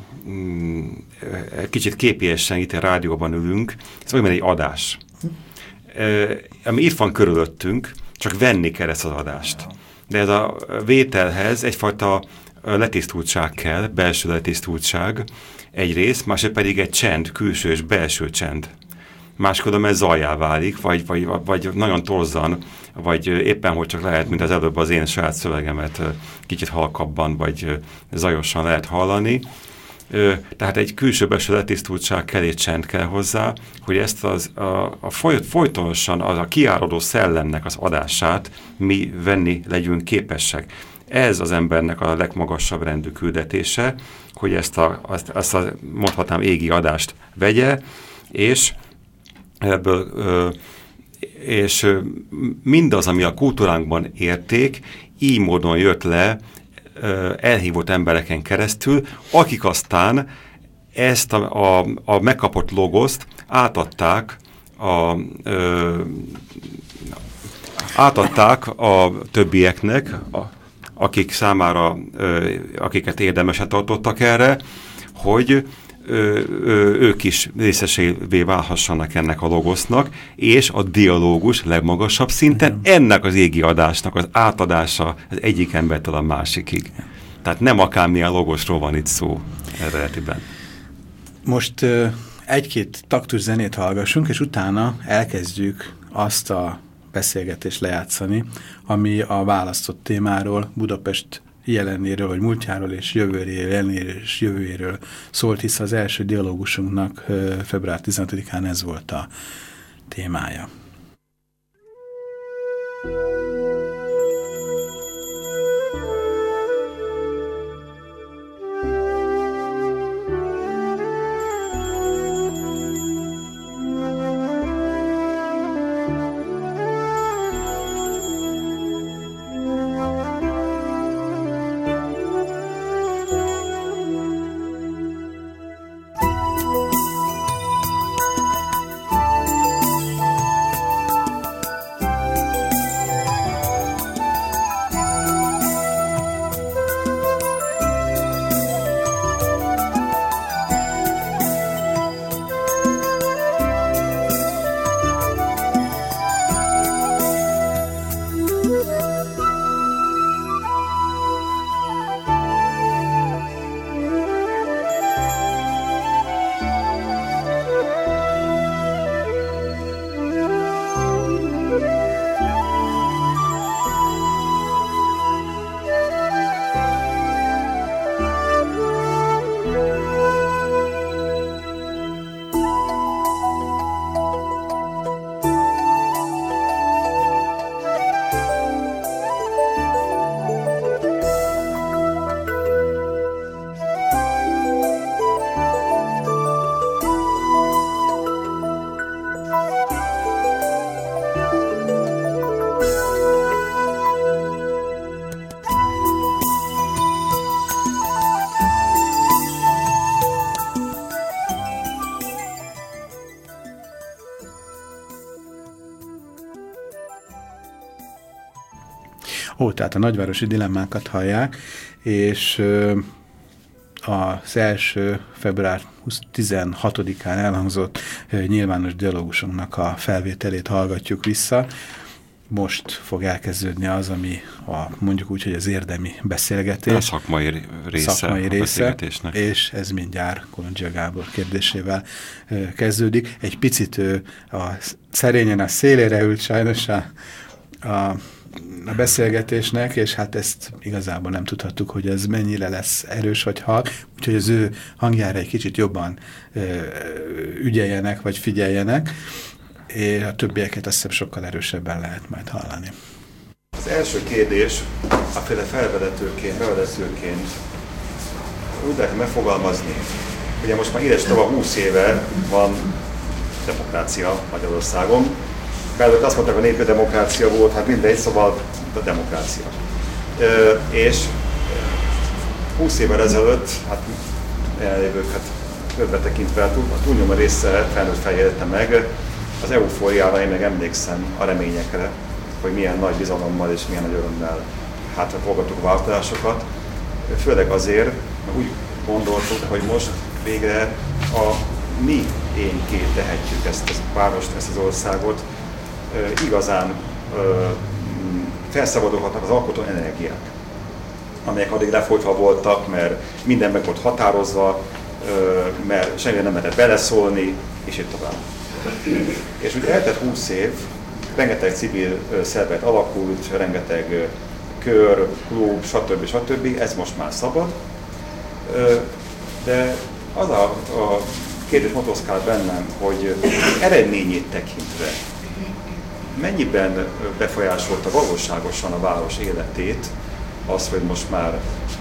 kicsit képiesen itt a rádióban ülünk, ez olyan egy adás. Ami itt van körülöttünk, csak venni kell ezt az adást. De ez a vételhez egyfajta letisztultság kell, belső letisztultság egyrészt, másrészt pedig egy csend, külső és belső csend. Máskor ez zajjá válik, vagy nagyon torzan, vagy éppen hogy csak lehet, mint az előbb az én saját szövegemet kicsit halkabban, vagy zajosan lehet hallani. Tehát egy külső-belső letisztultság kell, és csend kell hozzá, hogy ezt folytonosan a kiáradó szellemnek az adását mi venni legyünk képesek. Ez az embernek a legmagasabb rendű küldetése, hogy ezt a mondhatnám égi adást vegye, és ebből és mindaz, ami a kultúránkban érték, így módon jött le elhívott embereken keresztül, akik aztán ezt a megkapott logoszt átadták a többieknek, akik számára, akiket érdemesen tartottak erre, hogy ők is részesévé válhassanak ennek a logosznak, és a dialógus legmagasabb szinten ennek az égi adásnak az átadása az egyik embertől a másikig. Tehát nem akármilyen logoszról van itt szó eredetiben. Most egy-két taktus zenét hallgassunk, és utána elkezdjük azt a beszélgetést lejátszani, ami a választott témáról, Budapest jelenéről, vagy múltjáról és jövőjéről, jelenéről és jövőjéről szólt, hisz az első dialógusunknak február 15-án ez volt a témája. Tehát a nagyvárosi dilemmákat hallják, és az első február 16-án elhangzott nyilvános dialógusunknak a felvételét hallgatjuk vissza. Most fog elkezdődni az, ami mondjuk úgy, hogy az érdemi beszélgetés. A szakmai része, és ez mindjárt Kolondzsia Gábor kérdésével kezdődik. Egy picit szerényen a szélére ült sajnos a beszélgetésnek, és hát ezt igazából nem tudhattuk, hogy ez mennyire lesz erős vagy halk, úgyhogy az ő hangjára egy kicsit jobban ügyeljenek, vagy figyeljenek, és a többieket azt hiszem sokkal erősebben lehet majd hallani. Az első kérdés, aféle bevezetőként úgy lehet megfogalmazni, ugye most már édes tava 20 éve van demokrácia Magyarországon. Belőtt azt mondták, a népdemokrácia volt, hát mindegy, szóval a demokrácia. És 20 évvel ezelőtt, hát elévőket övbe tekintve, a túlnyomó része felnőtt fejlődte meg, az eufóriára én meg emlékszem, a reményekre, hogy milyen nagy bizalommal és milyen nagy örömmel fogadtuk a változásokat. Főleg azért, mert úgy gondoltuk, hogy most végre a mi énké tehetjük ezt a várost, ezt az országot, igazán felszabadulhatnak az alkotó energiák, amelyek addig lefolytva voltak, mert minden meg volt határozva, mert semmi nem lehetett beleszólni, és így tovább. És úgy eltett 20 év, rengeteg civil szervezet alakult, rengeteg kör, klub, stb. Ez most már szabad. De az a kérdés motoszkál bennem, hogy eredményét tekintve mennyiben befolyásolta valóságosan a város életét az, hogy most már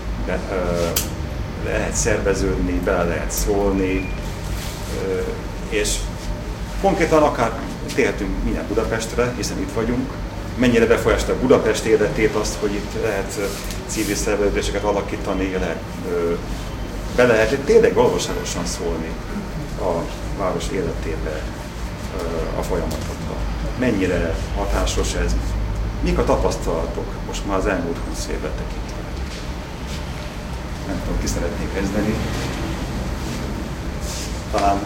lehet szerveződni, bele lehet szólni, és konkrétan akár térhetünk minden Budapestre, hiszen itt vagyunk, mennyire befolyásolta Budapest életét azt, hogy itt lehet civil szerveződéseket alakítani, be lehet tényleg valóságosan szólni a város életébe, a folyamatokba. Mennyire hatásos ez? Mik a tapasztalatok most már az elmúlt 20 évet tekintve? Nem tudom, ki szeretnék kezdeni. Talán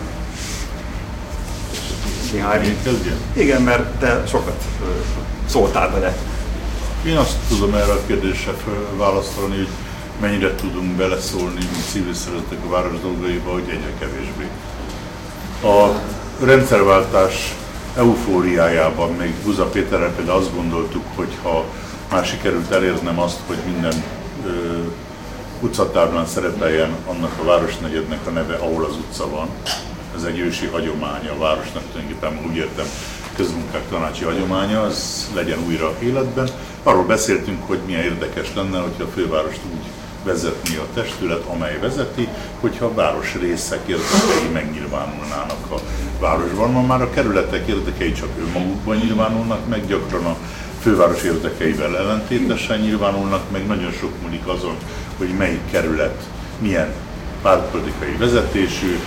Mihály. Igen, mert te sokat szóltál bele. Én azt tudom erre a kérdésre válaszolni, hogy mennyire tudunk beleszólni, mint civil szervezetek a város dolgaiba, hogy egyre kevésbé. A rendszerváltás eufóriájában még Buza Péterrel például azt gondoltuk, hogy ha már sikerült elérnem azt, hogy minden utcatáblán szerepeljen annak a városnegyednek a neve, ahol az utca van. Ez egy ősi hagyománya a városnak, tulajdonképpen úgy értem, közmunkák tanácsi hagyománya, az legyen újra életben. Arról beszéltünk, hogy milyen érdekes lenne, hogyha a fővárost úgy vezetni a testület, amely vezeti, hogyha a városrészek érdekei megnyilvánulnának a városban. Ma már a kerületek érdekei csak önmagukban nyilvánulnak meg, gyakran a főváros érdekeivel ellentétesen nyilvánulnak meg, nagyon sok múlik azon, hogy melyik kerület milyen pártpolitikai vezetésű,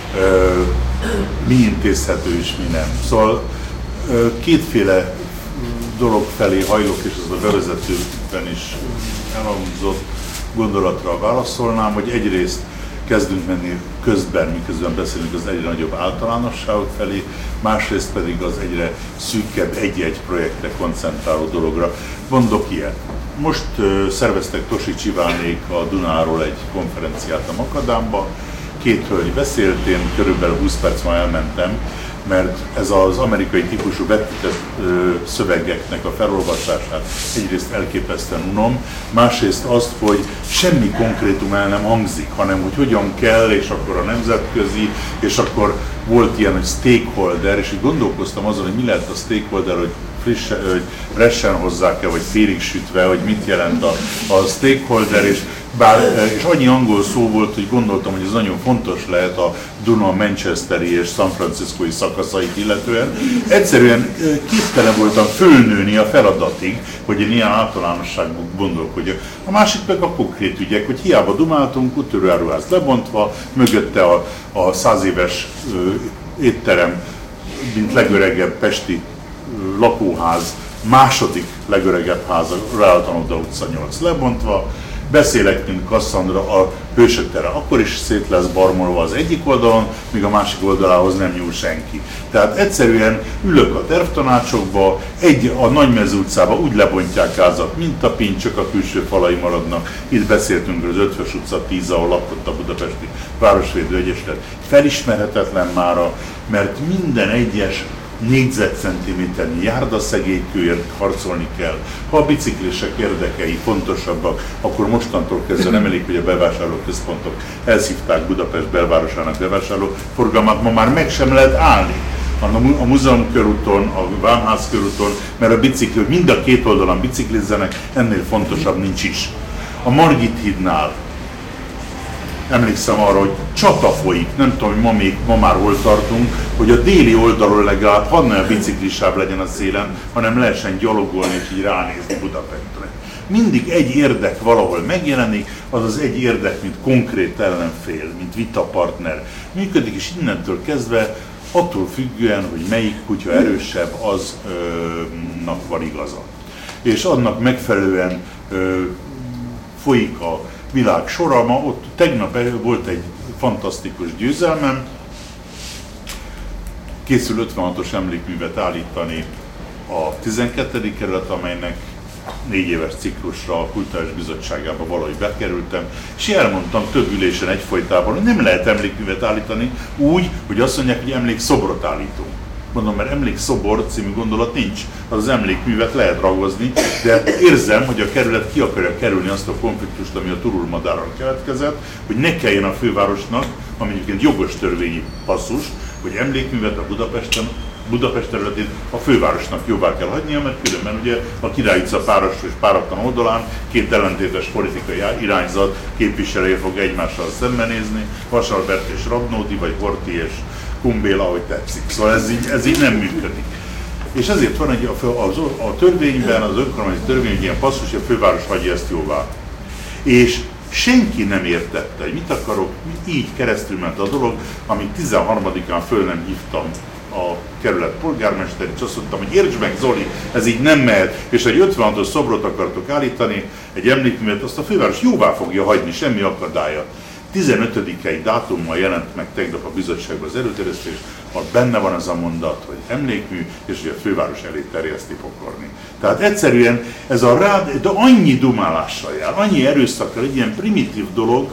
mi intézhető és mi nem. Szóval kétféle dolog felé hajlok, és ez a bevezetőben is elhangzott gondolatra válaszolnám, hogy egyrészt kezdünk menni közben, miközben beszélünk az egyre nagyobb általánosságok felé, másrészt pedig az egyre szűkebb egy-egy projektre koncentráló dologra. Mondok ilyet. Most szerveztek Tosi Csivánék a Dunáról egy konferenciát a Makadámba, két hölgy beszélt, én körülbelül 20 perc már elmentem, mert ez az amerikai típusú vetített szövegeknek a felolvasását egyrészt elképesztően unom, másrészt azt, hogy semmi konkrétum el nem hangzik, hanem hogy hogyan kell, és akkor a nemzetközi, és akkor volt ilyen, hogy stakeholder, és így gondolkoztam azon, hogy mi lehet a stakeholder, hogy fressen hozzák-e, vagy félig sütve, hogy mit jelent a stakeholder, és annyi angol szó volt, hogy gondoltam, hogy ez nagyon fontos lehet a Duna manchesteri és San Franciscói szakaszait illetően. Egyszerűen képtelen voltam fölnőni a feladatig, hogy én ilyen általánosságban gondolkodjak. A másik meg a konkrét ügyek, hogy hiába dumáltunk, úttörőáruház lebontva, mögötte a 100 éves étterem, mint legöregebb pesti lakóház második legöregebb háza, Reáltan Oda utca 8 lebontva, beszélek, mint Cassandra a Hősök tere, akkor is szét lesz barmolva az egyik oldalon, míg a másik oldalához nem nyúl senki. Tehát egyszerűen ülök a tervtanácsokba, a Nagymező utcába úgy lebontják házat, mint a pincs, csak a külső falai maradnak. Itt beszéltünk az Ötvös utca 10, ahol lakott a Budapesti Városvédő Egyesület. Felismerhetetlen mára, mert minden egyes négyzetcentiméternyi járdaszegélykőért harcolni kell. Ha a biciklisek érdekei fontosabbak, akkor mostantól kezdve nem elég, hogy a bevásárlóközpontok elszívták Budapest belvárosának bevásárlóforgalmát, ma már meg sem lehet állni. A Múzeum körúton, a Vámház körúton, mert a biciklők mind a két oldalon biciklizzenek, ennél fontosabb nincs is. A Margit hídnál emlékszem arra, hogy csata folyik, nem tudom, hogy ma már hol tartunk, hogy a déli oldalon legalább hadd ne a biciklisáv legyen a szélen, hanem lehessen gyalogolni és így ránézni Budapestre. Mindig egy érdek valahol megjelenik, az az egy érdek, mint konkrét ellenfél, mint vitapartner működik, és innentől kezdve attól függően, hogy melyik kutya erősebb, aznak van igaza. És annak megfelelően folyik a világ sora. Ma ott tegnap volt egy fantasztikus győzelmem, készül 56-os emlékművet állítani a 12. kerület, amelynek 4 éves ciklusra a Kulturális Bizottságába valahogy bekerültem, és elmondtam több ülésen egyfolytában, hogy nem lehet emlékművet állítani úgy, hogy azt mondják, hogy emlékszobrot állítunk. Mondom, mert emlékszobor című gondolat nincs, az emlékművet lehet ragozni, de érzem, hogy a kerület ki akarja kerülni azt a konfliktust, ami a Turulmadáron keletkezett, hogy ne kelljen a fővárosnak, ami egyébként jogos törvényi passzus, hogy emlékművet a Budapest területén a fővárosnak jóvá kell hagynia, mert különben ugye a Király utca páros és páratlan oldalán két ellentétes politikai irányzat képviselője fog egymással szembenézni, Vasalbert és Radnóti, vagy Horthy és Kumbéla, ahogy tetszik. Szóval ez így nem működik. És ezért van a törvényben, az önkormányzati törvény, ilyen passzus, hogy a főváros hagyja ezt jóvá. És senki nem értette, hogy mit akarok, így keresztül ment a dolog, amit 13-án föl nem hívtam a kerület polgármester, és azt mondtam, hogy értsd meg, Zoli, ez így nem mehet, és egy 56-os szobrot akartok állítani, egy emlékművet, azt a főváros jóvá fogja hagyni, semmi akadálya. 15-i dátummal jelent meg tegnap a bizottságban az előterjesztés, ahol benne van az a mondat, hogy emlékmű, és hogy a főváros elé terjeszti pokorni. Tehát egyszerűen ez a rád, de annyi dumálással jár, annyi erőszakkal, egy ilyen primitív dolog,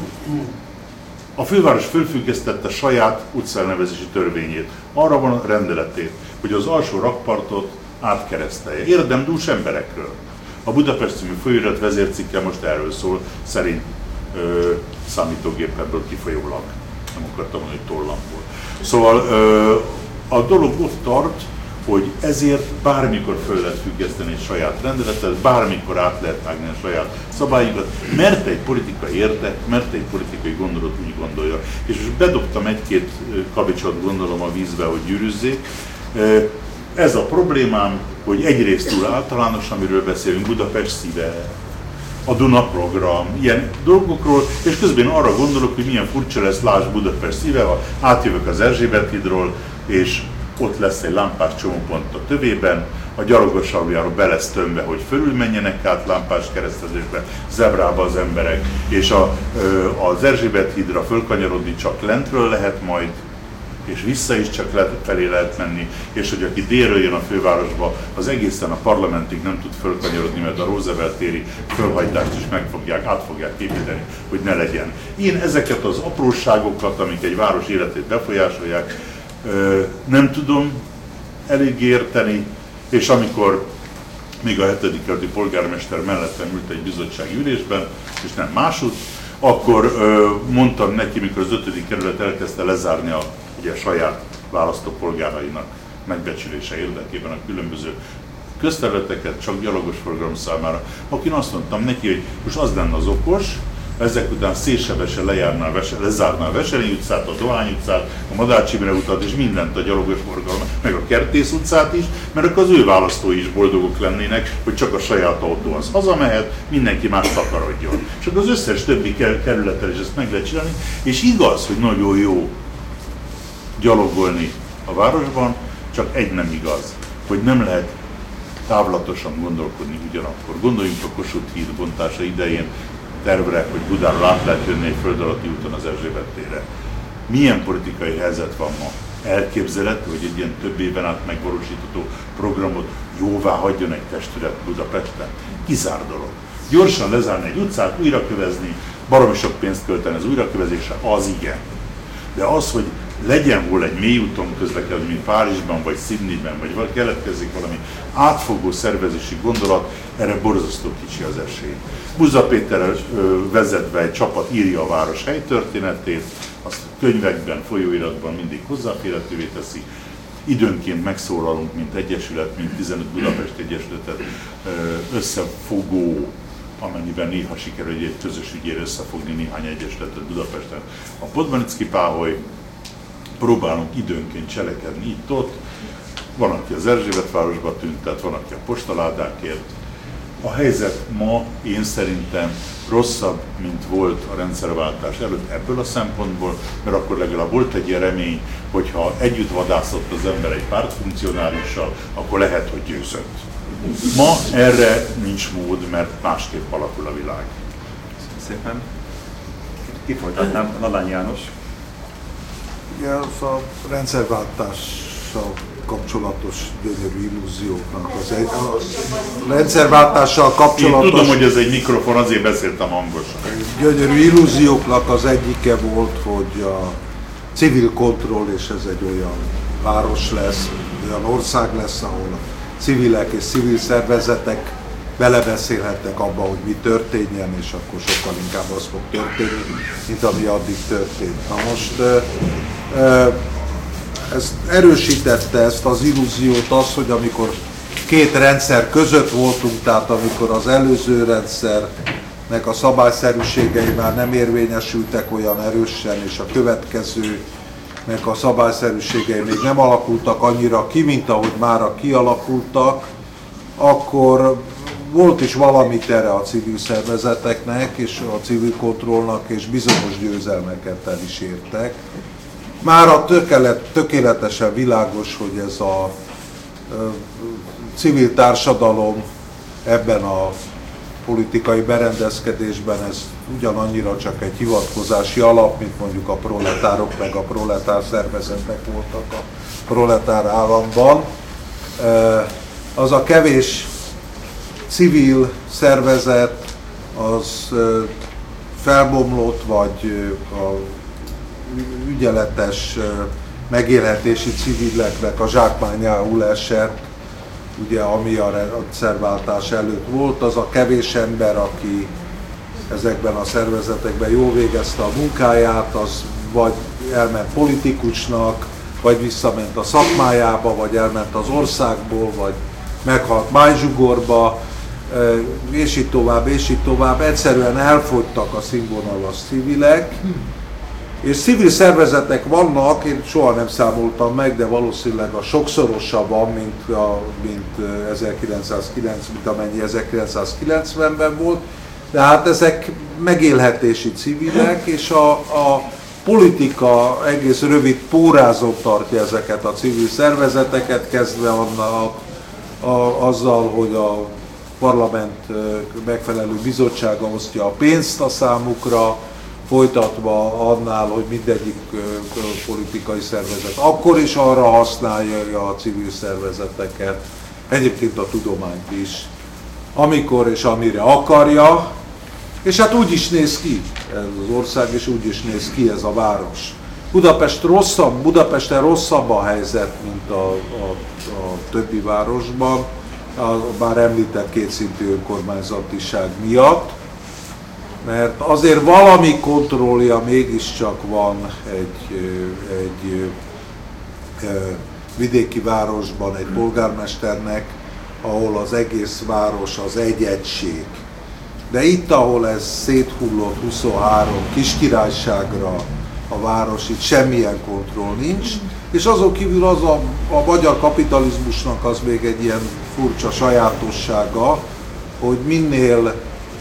a főváros fölfüggesztette saját utcaelnevezési törvényét, arra van a rendeletét, hogy az alsó rakpartot átkeresztelje. Érdemdús emberekről. A Budapest című folyóirat vezércikke most erről szól, szerint számítógépemből kifolyólag. Nem akartam mondani, hogy tollamból. Szóval a dolog ott tart, hogy ezért bármikor föl lehet függeszteni egy saját rendeletet, bármikor át lehet vágni a saját szabályokat, mert egy politikai érdek, mert egy politikai gondolat úgy gondolja. És most bedobtam egy-két kavicsot, gondolom, a vízbe, hogy gyűrűzzék. Ez a problémám, hogy egyrészt túl általános, amiről beszélünk, Budapest szíve, a Duna program, ilyen dolgokról, és közben arra gondolok, hogy milyen furcsa lesz, lásd Budapest szíve, ha átjövök az Erzsébet hídról, és ott lesz egy lámpás csomópont a tövében, a gyalogos aluljáról be lesz tömve, hogy fölülmenjenek át lámpás keresztezésbe, zebrába az emberek, és az Erzsébet hídra fölkanyarodni csak lentről lehet majd, és vissza is csak felé lehet menni, és hogy aki délről jön a fővárosba, az egészen a parlamentig nem tud fölkanyarodni, mert a Roosevelt téri fölhajtást is át fogják építeni, hogy ne legyen. Én ezeket az apróságokat, amik egy város életét befolyásolják, nem tudom elég érteni, és amikor még a 7. kerületi polgármester mellettem ült egy bizottsági ülésben, és nem másút, akkor mondtam neki, mikor az 5. kerület elkezdte lezárni a saját választópolgárainak megbecsülése érdekében a különböző közterületeket csak gyalogos program számára, akin azt mondtam neki, hogy most az lenne az okos, ezek után szélsebesen lezárná a Veselényi utcát, a Dohány utcát, a Madács Imre utat és mindent a gyalogos forgalmat, meg a Kertész utcát is, mert akkor az ő választói is boldogok lennének, hogy csak a saját autó az hazamehet, mindenki más takarodjon. És akkor az összes többi kerülettel is ezt meg lehet csinálni, és igaz, hogy nagyon jó gyalogolni a városban, csak egy nem igaz, hogy nem lehet távlatosan gondolkodni ugyanakkor. Gondoljunk a Kossuth híd bontása idején tervre, hogy Budáról át lehet jönni egy föld alatti úton az Erzsébet térre. Milyen politikai helyzet van ma? Elképzelhető, hogy egy ilyen több éven át megvalósítható programot jóvá hagyjon egy testület Budapesten? Kizárt dolog. Gyorsan lezárni egy utcát, újrakövezni, baromi sok pénzt költeni az újrakövezésre, az igen. De az, hogy legyen hol egy mély úton közlekedni, mint Párizsban, vagy Sydneyben, vagy keletkezik valami átfogó szervezési gondolat, erre borzasztó kicsi az esély. Buzza Péterrel vezetve egy csapat írja a város helytörténetét, azt könyvekben, folyóiratban mindig hozzáférhetővé teszi. Időnként megszólalunk, mint egyesület, mint 15 Budapest Egyesületet összefogó, amennyiben néha sikerül egy közös ügyére összefogni néhány egyesületet Budapesten. A Podmanicki Páholy, próbálunk időnként cselekedni itt-ott, van, aki az Erzsébetvárosba tüntet, van, aki a postaládákért. A helyzet ma én szerintem rosszabb, mint volt a rendszerváltás előtt ebből a szempontból, mert akkor legalább volt egy ilyen remény, hogyha együtt vadászott az ember egy pártfunkcionáriussal, akkor lehet, hogy győzött. Ma erre nincs mód, mert másképp alakul a világ. Szépen. Kifolytatnám, Nadány János. Igen, az a rendszerváltással kapcsolatos gyönyörű illúzióknak a rendszerváltással kapcsolatos... Én tudom, hogy ez egy mikrofon, azért beszéltem hangosan. Gyönyörű illúzióknak az egyike volt, hogy a civil kontroll, és ez egy olyan város lesz, olyan ország lesz, ahol a civilek és civil szervezetek belebeszélhetnek abba, hogy mi történjen, és akkor sokkal inkább az fog történni, mint ami addig történt. Na most ez erősítette ezt az illúziót az, hogy amikor két rendszer között voltunk, tehát amikor az előző rendszernek a szabályszerűségei már nem érvényesültek olyan erősen, és a következőnek a szabályszerűségei még nem alakultak annyira ki, mint ahogy mára kialakultak, akkor volt is valami tere a civil szervezeteknek és a civil kontrollnak, és bizonyos győzelmeket el is értek. Mára tökéletesen világos, hogy ez a civil társadalom ebben a politikai berendezkedésben ez ugyanannyira csak egy hivatkozási alap, mint mondjuk a proletárok meg a proletár szervezetek voltak a proletár államban. Az a kevés civil szervezet az felbomlott, vagy a ügyeletes megélhetési civileknek a zsákmányául esett, ugye, ami a rendszerváltás előtt volt, az a kevés ember, aki ezekben a szervezetekben jól végezte a munkáját, az vagy elment politikusnak, vagy visszament a szakmájába, vagy elment az országból, vagy meghalt májzsugorba, és így tovább, és így tovább. Egyszerűen elfogytak a színvonalas civilek, és civil szervezetek vannak, én soha nem számoltam meg, de valószínűleg a sokszorosa van, mint 1909, mint amennyi 1990-ben volt, de hát ezek megélhetési civilek, és a politika egész rövid pórázon tartja ezeket a civil szervezeteket, kezdve azzal, hogy a parlament megfelelő bizottsága osztja a pénzt a számukra, folytatva annál, hogy mindegyik politikai szervezet akkor is arra használja a civil szervezeteket, egyébként a tudományt is, amikor és amire akarja, és hát úgy is néz ki ez az ország, és úgy is néz ki ez a város. Budapesten rosszabb a helyzet, mint a többi városban, a már említett kétszintű önkormányzatiság miatt, mert azért valami kontrollja mégiscsak van egy vidéki városban egy polgármesternek, ahol az egész város az egy egység. De itt, ahol ez széthullott 23 kiskirályságra a város, itt semmilyen kontroll nincs, és azon kívül az a magyar kapitalizmusnak az még egy ilyen furcsa sajátossága, hogy minél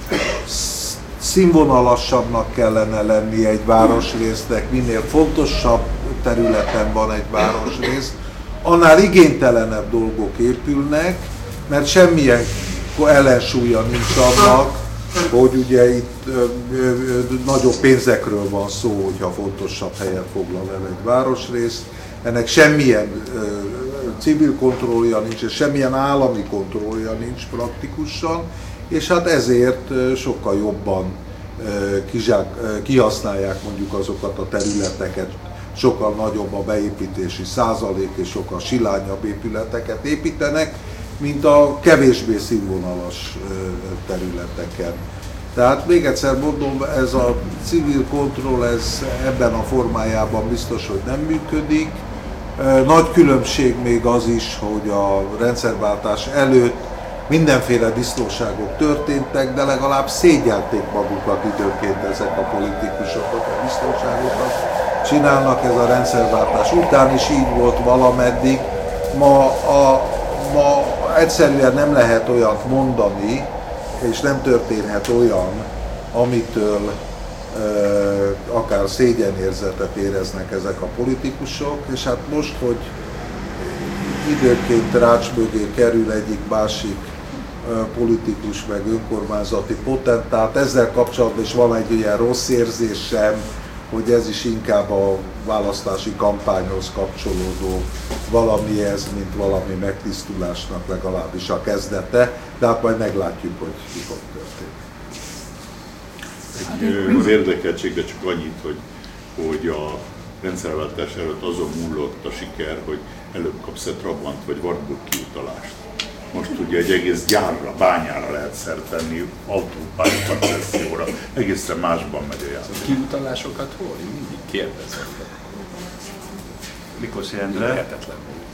színvonalasabbnak kellene lenni egy városrésznek, minél fontosabb területen van egy városrész, annál igénytelenebb dolgok épülnek, mert semmilyen ellensúlya nincs annak, hogy ugye itt nagyobb pénzekről van szó, hogyha fontosabb helyen foglal el egy városrészt. Ennek semmilyen civil kontrollja nincs, és semmilyen állami kontrollja nincs praktikusan, és hát ezért sokkal jobban kihasználják mondjuk azokat a területeket, sokkal nagyobb a beépítési százalék, és sokkal silányabb épületeket építenek, mint a kevésbé színvonalas területeken. Tehát még egyszer mondom, ez a civil kontroll ez ebben a formájában biztos, hogy nem működik. Nagy különbség még az is, hogy a rendszerváltás előtt mindenféle disznóságok történtek, de legalább szégyelték magukat időnként ezek a politikusok, hogy a disznóságokat csinálnak. Ez a rendszerváltás után is így volt valameddig. Ma egyszerűen nem lehet olyat mondani, és nem történhet olyan, amitől akár szégyenérzetet éreznek ezek a politikusok, és hát most, hogy időnként rács mögé kerül egyik másik politikus, meg önkormányzati potentát, ezzel kapcsolatban is van egy ilyen rossz érzésem, hogy ez is inkább a választási kampányhoz kapcsolódó valami ez, mint valami megtisztulásnak legalábbis a kezdete, de hát majd meglátjuk, hogy mi fog történni. Az érdekeltségre csak annyit, hogy a rendszerváltás előtt azon múlott a siker, hogy előbb kapsz egy Trabant vagy Wartburg kiutalást. Most ugye egy egész gyárra, bányára lehet szert tenni, autópályakoncesszióra, egészen másban megy a játék. Kiutalásokat hol? Én mindig kérdezem. Mikosi Endre. Lehetetlen.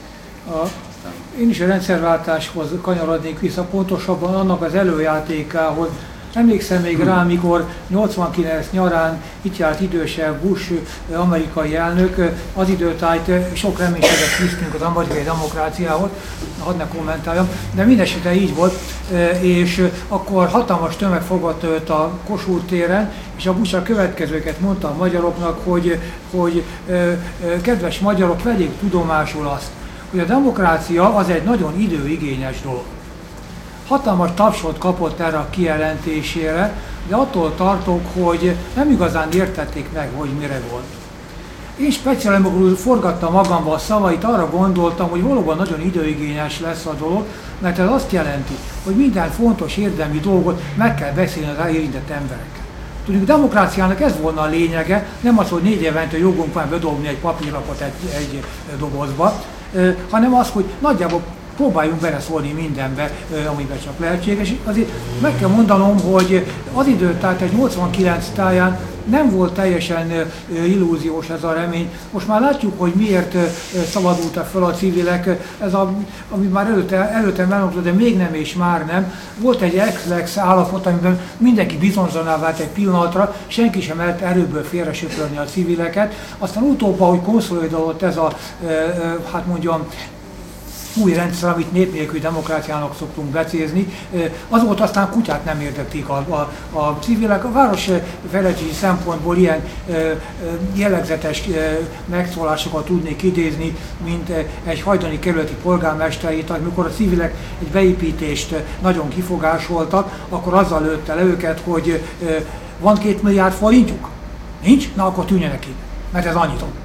Én is a rendszerváltáshoz kanyarodnék vissza, pontosabban annak az előjátékához. Emlékszem még rá, mikor 89 nyarán itt járt idősebb Bush amerikai elnök, az időtájt sok reménységet fűztünk az amerikai demokráciához, hadd ne kommentáljam, de mindesetre így volt, és akkor hatalmas tömeg fogadta őt a Kossuth téren, és a Bush a következőket mondta a magyaroknak, hogy kedves magyarok, vegyék tudomásul azt, hogy a demokrácia az egy nagyon időigényes dolog. Hatalmas tapsot kapott erre a kijelentésére, de attól tartok, hogy nem igazán értették meg, hogy mire volt. Én speciálisan forgattam magamba a szavait, arra gondoltam, hogy valóban nagyon időigényes lesz a dolog, mert ez azt jelenti, hogy minden fontos érdemi dolgot meg kell beszélni az érintett emberekkel. Tudjuk, a demokráciának ez volna a lényege, nem az, hogy 4 évente jogunk van bedobni egy papírlapot egy dobozba, hanem az, hogy nagyjából próbáljunk beleszólni mindenbe, amiben csak lehetséges. Azért meg kell mondanom, hogy az idő, tehát egy 89 táján nem volt teljesen illúziós ez a remény. Most már látjuk, hogy miért szabadultak fel a civilek, ez ami már előtte elmondott, de még nem és már nem. Volt egy ex-lex állapot, amiben mindenki bizonyzóná vált egy pillanatra, senki sem lehet erőből félresöpörni a civileket. Aztán utóbb, ahogy konszolidálódott ez a, hát mondjam, új rendszer, amit nép nélküli demokráciának szoktunk becézni, azóta aztán kutyát nem érdeklik a civilek. A városfejlesztési szempontból ilyen jellegzetes megszólásokat tudnék idézni, mint egy hajdani kerületi polgármesterét, amikor a civilek egy beépítést nagyon kifogásoltak, akkor azzal lőtte le őket, hogy van 2 milliárd forintjuk? Nincs? Na akkor tűnjenek ki, mert ez annyit ad.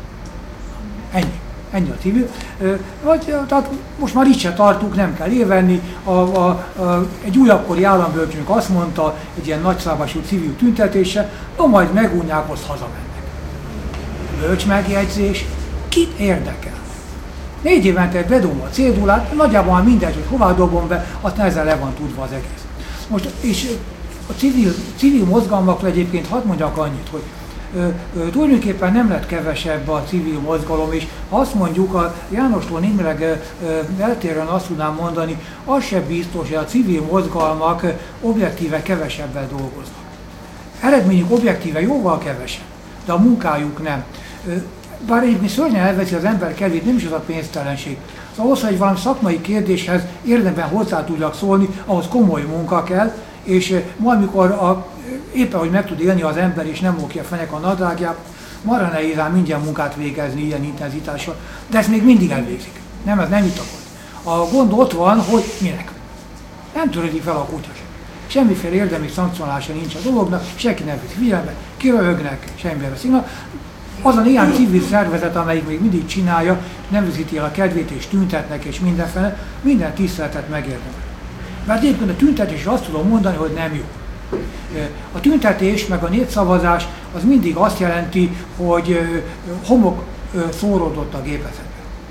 Ennyi a civil. Tehát most már itt se tartunk, nem kell évenni. Egy újakkori állambölcsönk azt mondta, egy ilyen nagyszabású civil tüntetése, majd megunják, azt hazamennek. Bölcs megjegyzés, kit érdekel? 4 évente bedobom a cédulát, nagyjából már mindegy, hogy hová dobom be, aztán ezzel le van tudva az egész. Most, és a civil mozgalmakra egyébként hadd mondjak annyit, hogy tulajdonképpen nem lett kevesebb a civil mozgalom, és ha azt mondjuk, a Jánostól némileg eltérően azt tudnám mondani, az sem biztos, hogy a civil mozgalmak objektíve kevesebbel dolgoznak. Eredményük objektíve jóval kevesebb, de a munkájuk nem. Bár egyébként szörnyen elveszi az ember kedvét, nem is az a pénztelenség. Szóval ahhoz, hogy valami szakmai kérdéshez érdemben hozzá tudjak szólni, ahhoz komoly munka kell, és majd, mikor éppen, hogy meg tud élni az ember, és nem lóg ki a fenek a nadrágját, marra nehéz ám mindjárt munkát végezni ilyen intenzitással, de ezt még mindig elvégzik. Nem, ez nem vitatott. A gond ott van, hogy minek. Nem törődik fel a kutya sem. Semmiféle érdemi szankcionálása nincs a dolognak, senki nem veszi figyelembe, kiröhögnek, semmire veszik. Az a néhány civil szervezet, amelyik még mindig csinálja, nem veszíti el a kedvét, és tüntetnek, és mindenféle, minden tiszteletet megérdemel. Mert egyébként a tüntetésre azt tudom mondani, hogy nem jó. A tüntetés meg a népszavazás az mindig azt jelenti, hogy homok szóródott a gépezetben.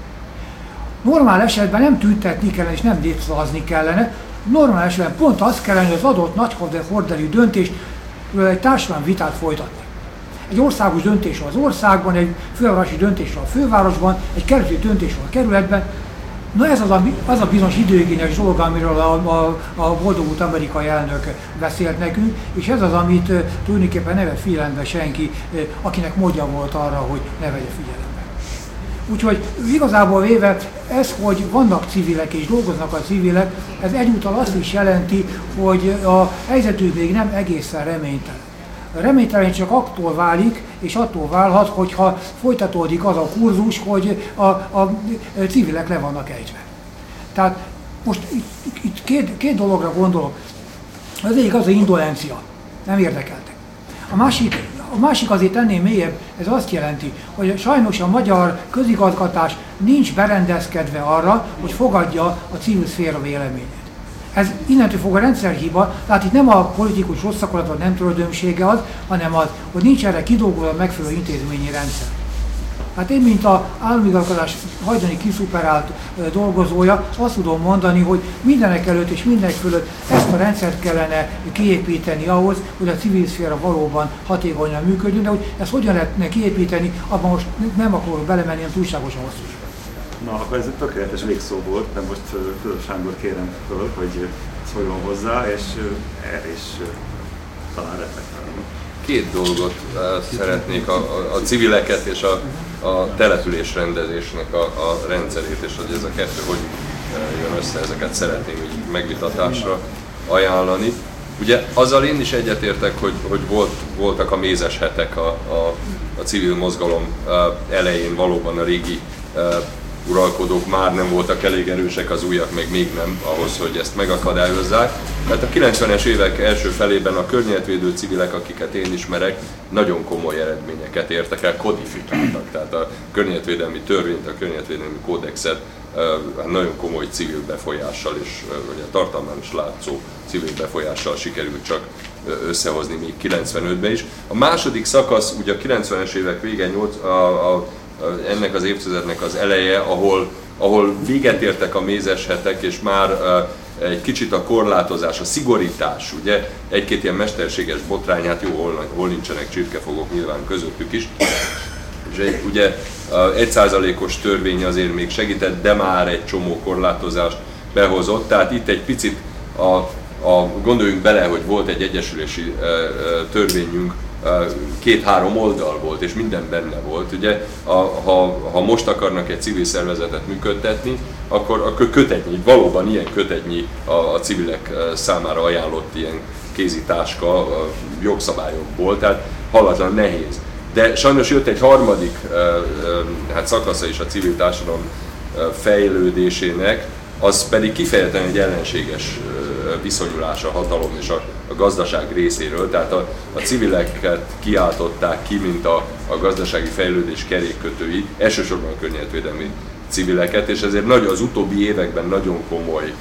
Normál esetben nem tüntetni kellene és nem népszavazni kellene, normál esetben pont az kellene, hogy az adott nagyhorderű döntésről egy társadalmi vitát folytatni. Egy országos döntésről az országban, egy fővárosi döntésről a fővárosban, egy kerületi döntésről a kerületben. Na ez az a bizonyos időigényes dolog, amiről a boldogult amerikai elnök beszélt nekünk, és ez az, amit tulajdonképpen ne vett figyelembe senki, akinek módja volt arra, hogy ne vegye figyelembe. Úgyhogy igazából véve ez, hogy vannak civilek és dolgoznak a civilek, ez egyúttal azt is jelenti, hogy a helyzetük még nem egészen reménytelen. Reménytelen csak attól válik, és attól válhat, hogyha folytatódik az a kurzus, hogy a civilek le vannak ejtve. Tehát most itt két dologra gondolok. Az egyik az indolencia, nem érdekeltek. A másik azért ennél mélyebb, ez azt jelenti, hogy sajnos a magyar közigazgatás nincs berendezkedve arra, hogy fogadja a civil szféra véleményét. Ez innentől fog a rendszerhiba, tehát itt nem a politikus rosszakolat vagy nem törődömsége az, hanem az, hogy nincs erre kidolgozva megfelelő intézményi rendszer. Hát én, mint az államigazgatás hajdani kiszuperált dolgozója, azt tudom mondani, hogy mindenek előtt és mindenek fölött ezt a rendszert kellene kiépíteni ahhoz, hogy a civil szféra valóban hatékonyan működjön, de hogy ezt hogyan lehetne kiépíteni, abban most nem akarok belemenni, hanem túlságosan hosszú. Na, akkor ez egy tökéletes végszó volt, de most Fölös Sándor kérem föl, hogy szóljon hozzá, és erre is talán reflektálni. Két dolgot szeretnék, a civileket és a településrendezésnek a rendszerét, és hogy ez a kettő hogy jön össze, ezeket szeretném így megvitatásra ajánlani. Ugye azzal én is egyetértek, hogy voltak a mézes hetek a civil mozgalom elején, valóban a régi uralkodók már nem voltak elég erősek, az újak meg még nem ahhoz, hogy ezt megakadályozzák. Tehát a 90-es évek első felében a környezetvédő civilek, akiket én ismerek, nagyon komoly eredményeket értek el, kodifikáltak. Tehát a környezetvédelmi törvényt, a környezetvédelmi kódexet nagyon komoly civil befolyással és ugye, tartalmán is látszó civil befolyással sikerült csak összehozni még 95-ben is. A második szakasz ugye a 90-es évek vége, ennek az évtizednek az eleje, ahol véget értek a mézes hetek, és már egy kicsit a korlátozás, a szigorítás, ugye egy-két ilyen mesterséges botrányát, jó, hol nincsenek csirkefogók nyilván közöttük is, és ugye 1%-os törvény azért még segített, de már egy csomó korlátozást behozott, tehát itt egy picit gondoljunk bele, hogy volt egy egyesülési törvényünk, 2-3 oldal volt, és minden benne volt. Ugye, ha most akarnak egy civil szervezetet működtetni, akkor kötetnyi, valóban ilyen kötetnyi a civilek számára ajánlott ilyen kézitáska jogszabályokból, tehát hallatlan nehéz. De sajnos jött egy harmadik szakasza is a civil társadalom fejlődésének, az pedig kifejezetten egy ellenséges viszonyulás a hatalom és a gazdaság részéről, tehát a civileket kiáltották ki, mint a gazdasági fejlődés kerékkötői, elsősorban a környezetvédelmi civileket, és ezért az utóbbi években nagyon komoly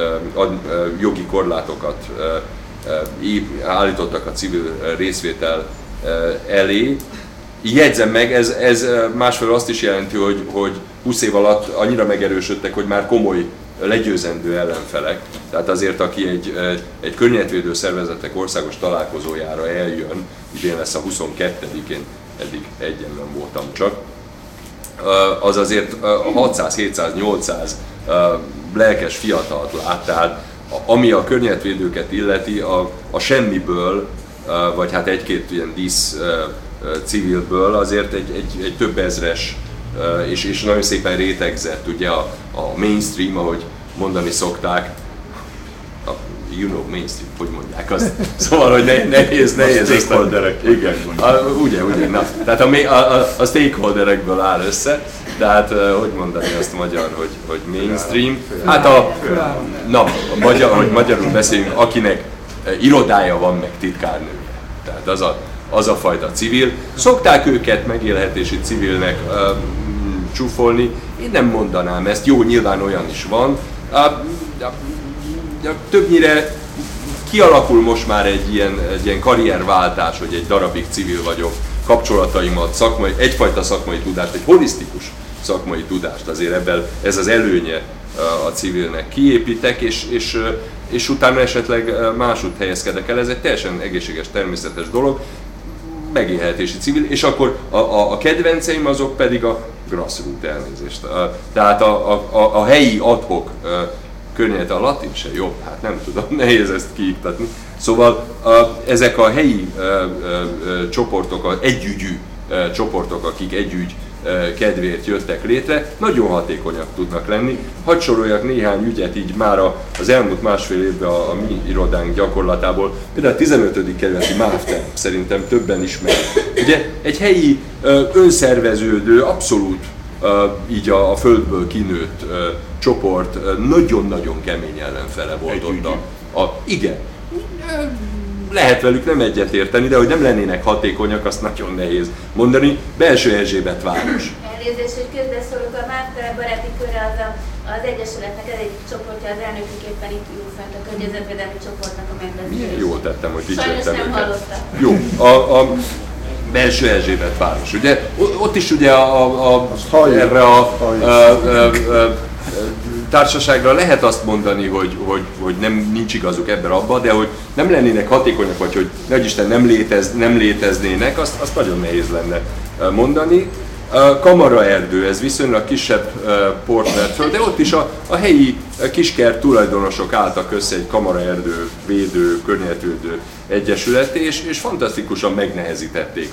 jogi korlátokat állítottak a civil részvétel elé. Jegyzem meg, ez másfelől azt is jelenti, hogy 20 év alatt annyira megerősödtek, hogy már komoly legyőzendő ellenfelek. Tehát azért, aki egy környezetvédő szervezetek országos találkozójára eljön, idén lesz a 22-én, eddig egyen nem voltam csak, az azért 600-700-800 lelkes fiatalt lát, tehát ami a környezetvédőket illeti, a semmiből, vagy hát egy-két ilyen dísz civilből azért egy több ezres és nagyon szépen rétegzett, ugye a mainstream, ahogy mondani szokták, mainstream, hogy mondják azt, szóval, hogy nehéz stakeholderek. Igen, ugye, na, tehát a stakeholderekből áll össze, Tehát, hogy mondani azt magyar, hogy mainstream? Hát hogy magyarul beszélünk, akinek irodája van, meg titkárnő. Tehát az a fajta civil. Szokták őket megélhetési civilnek csúfolni, én nem mondanám ezt, jó, nyilván olyan is van. Többnyire kialakul most már egy ilyen karrierváltás, hogy egy darabig civil vagyok, kapcsolataimat, egyfajta szakmai tudást, egy holisztikus szakmai tudást, azért ebben ez az előnye a civilnek kiépítek, és utána esetleg máshogy helyezkedek el, ez egy teljesen egészséges, természetes dolog, megélhetési civil, és akkor a kedvenceim azok pedig a grassroot, elnézést. Tehát a helyi ad-hoc környezet, a latin se jobb, hát nem tudom, nehéz ezt kiiktatni. Szóval ezek a helyi csoportok, az együgyű csoportok, akik együgy kedvéért jöttek létre, nagyon hatékonyak tudnak lenni. Hadd soroljak néhány ügyet így már az elmúlt másfél évben a mi irodánk gyakorlatából. Például a 15. kerületi MÁV-terv szerintem többen ismerik. Ugye egy helyi önszerveződő, abszolút így a földből kinőtt csoport nagyon-nagyon kemény ellenfele volt ott. Igen. Lehet velük nem egyetérteni, de hogy nem lennének hatékonyak, azt nagyon nehéz mondani. Belső Erzsébet város. Elnézést, hogy közbeszólok, a MÁV baráti körre az Egyesületnek ez egy csoportja, az elnöküképpen itt ül fent a környezetvédelmi csoportnak a megbeszélés. Milyen jól tettem, hogy dicsértem őket. Sajnos nem hallottam. Jó, a Belső Erzsébet város, ugye? Ott is ugye erre a társaságra lehet azt mondani, hogy nincs igazuk ebben abban, de hogy nem lennének hatékonyak, vagy hogy nagyisten nem léteznének, azt nagyon nehéz lenne mondani. Kamaraerdő, ez viszonylag kisebb port vett föl, de ott is a helyi kiskert tulajdonosok álltak össze egy kamaraerdő védő, környezetvédő egyesület, és fantasztikusan megnehezítették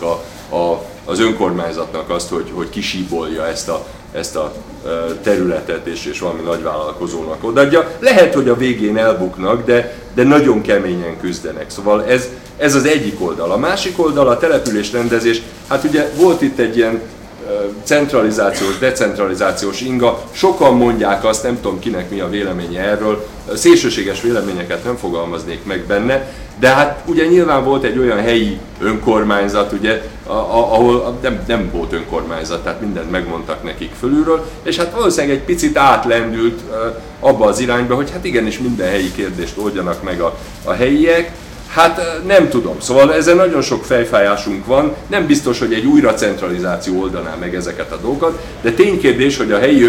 az önkormányzatnak azt, hogy kisíbolja ezt a területet, és valami nagyvállalkozónak odaadja. Lehet, hogy a végén elbuknak, de nagyon keményen küzdenek. Szóval ez az egyik oldal. A másik oldal a településrendezés. Hát ugye volt itt egy ilyen centralizációs, decentralizációs inga. Sokan mondják azt, nem tudom kinek mi a véleménye erről, szélsőséges véleményeket nem fogalmaznék meg benne, de hát ugye nyilván volt egy olyan helyi önkormányzat, ugye, ahol nem volt önkormányzat, tehát mindent megmondtak nekik fölülről, és hát valószínűleg egy picit átlendült abba az irányba, hogy hát igenis minden helyi kérdést oldjanak meg a helyiek. Hát nem tudom, szóval ezen nagyon sok fejfájásunk van, nem biztos, hogy egy újra centralizáció oldaná meg ezeket a dolgokat, de ténykérdés, hogy a helyi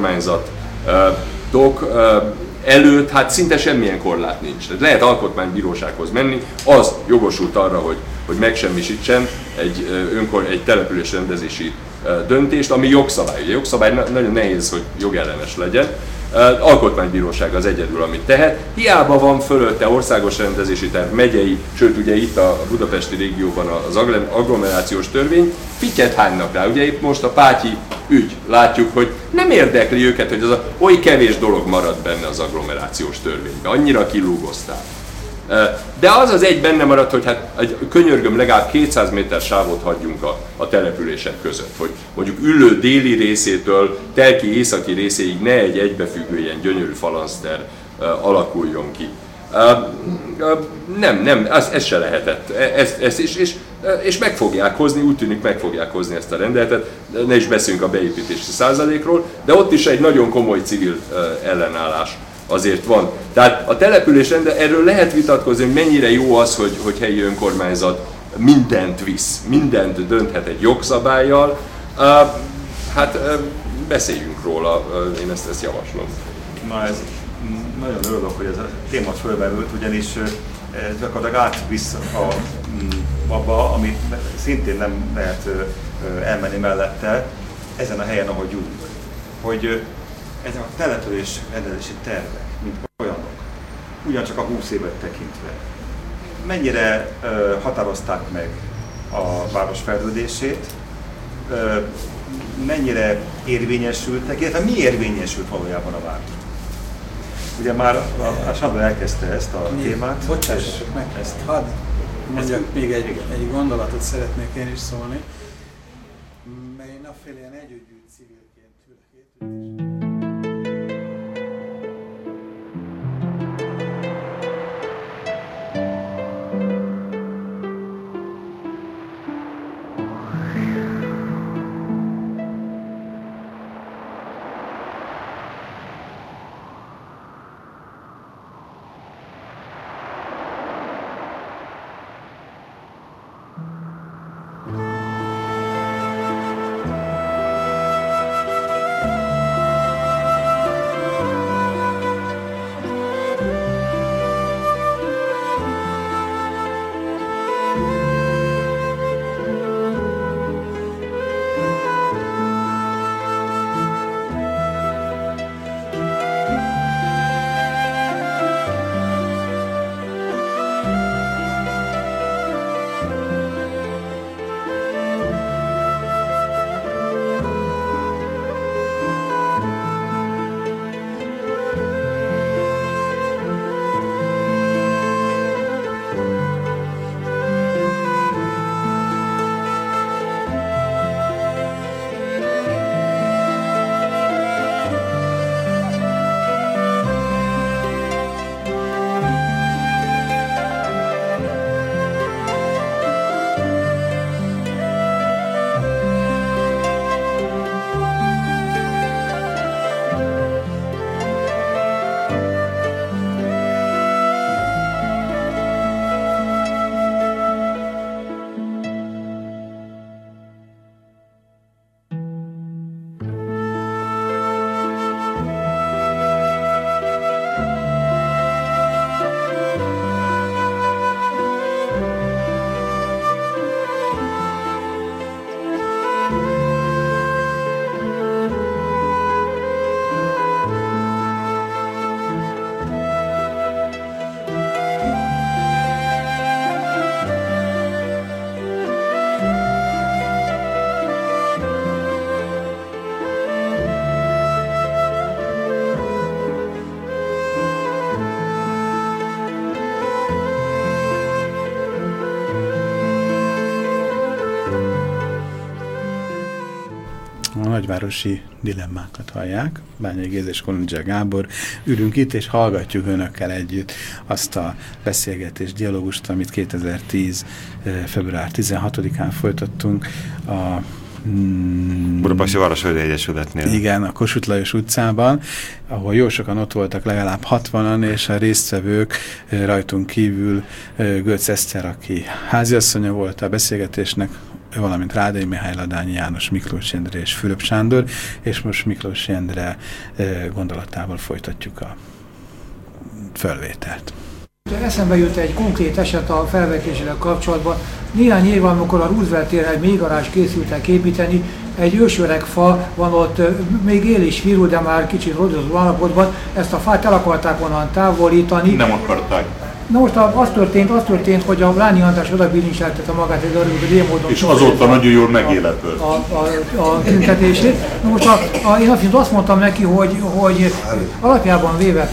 önkormányzatok előtt hát szinte semmilyen korlát nincs. Lehet alkotmánybírósághoz menni, az jogosult arra, hogy megsemmisítsen egy településrendezési döntést, ami jogszabály. Ugye jogszabály nagyon nehéz, hogy jogellenes legyen. Alkotmánybíróság az egyedül, amit tehet. Hiába van fölötte országos rendezési terv, megyei, sőt ugye itt a budapesti régióban az agglomerációs törvény, pittyet hánynak rá. Ugye itt most a Pátyi ügy, látjuk, hogy nem érdekli őket, hogy az oly kevés dolog marad benne az agglomerációs törvényben. Annyira kilúgozták. De az egy benne maradt, hogy hát könyörgöm, legalább 200 méter sávot hagyjunk a települések között, hogy mondjuk Üllő déli részétől Telki északi részéig ne egy egybefüggő ilyen gyönyörű falanszter alakuljon ki. Nem, ez se lehetett. És meg fogják hozni, úgy tűnik meg fogják hozni ezt a rendeletet, ne is beszéljünk a beépítési százalékról, de ott is egy nagyon komoly civil ellenállás azért van. Tehát a településrendben erről lehet vitatkozni, hogy mennyire jó az, hogy helyi önkormányzat mindent visz, mindent dönthet egy jogszabállyal. Hát beszéljünk róla, én ezt javaslom. Na ez nagyon örülök, hogy ez a téma fölmerült, ugyanis gyakorlatilag átvisz abba, amit szintén nem lehet elmenni mellette, ezen a helyen, ahogy ülünk. Hogy ezek a település rendelési tervek, mint olyanok, ugyancsak a 20 évet tekintve, mennyire határozták meg a város fejlődését, mennyire érvényesültek, illetve mi érvényesült valójában a város. Ugye már a Sándor elkezdte ezt a témát. Bocsássatok meg, hadd mondjak még egy gondolatot szeretnék én is szólni, mert én afféle ilyen együgyű civilként A nagyvárosi dilemmákat hallják. Bányai Géza és Kolundzsia Gábor. Ülünk itt, és hallgatjuk önökkel együtt azt a beszélgetés, dialógust, amit 2010. február 16-án folytattunk a Budapesti Városvédő Egyesületnél. Igen, a Kossuth Lajos utcában, ahol jó sokan ott voltak, legalább 60-an, és a résztvevők rajtunk kívül Götz Eszter, aki háziasszonya volt a beszélgetésnek, valamint Rádai Mihály, Ladányi János, Miklós Endre és Fülöp Sándor, és most Miklós Endre gondolatával folytatjuk a felvételt. Eszembe jut egy konkrét eset a felvetésével kapcsolatban. Néhány év, amikor a Roosevelt téren egy mélygarázs készültek építeni, egy ősöreg fa van ott, még él is virul, de már kicsit rodozó állapotban. Ezt a fát el akarták onnan távolítani. Nem akarták. Na most az történt, hogy a Lányi András odabilincsáltatta magát egy darabig módon. És azóta nagyon jól megélepült. A tüntetését. Na most én azt mondtam neki, hogy alapjában véve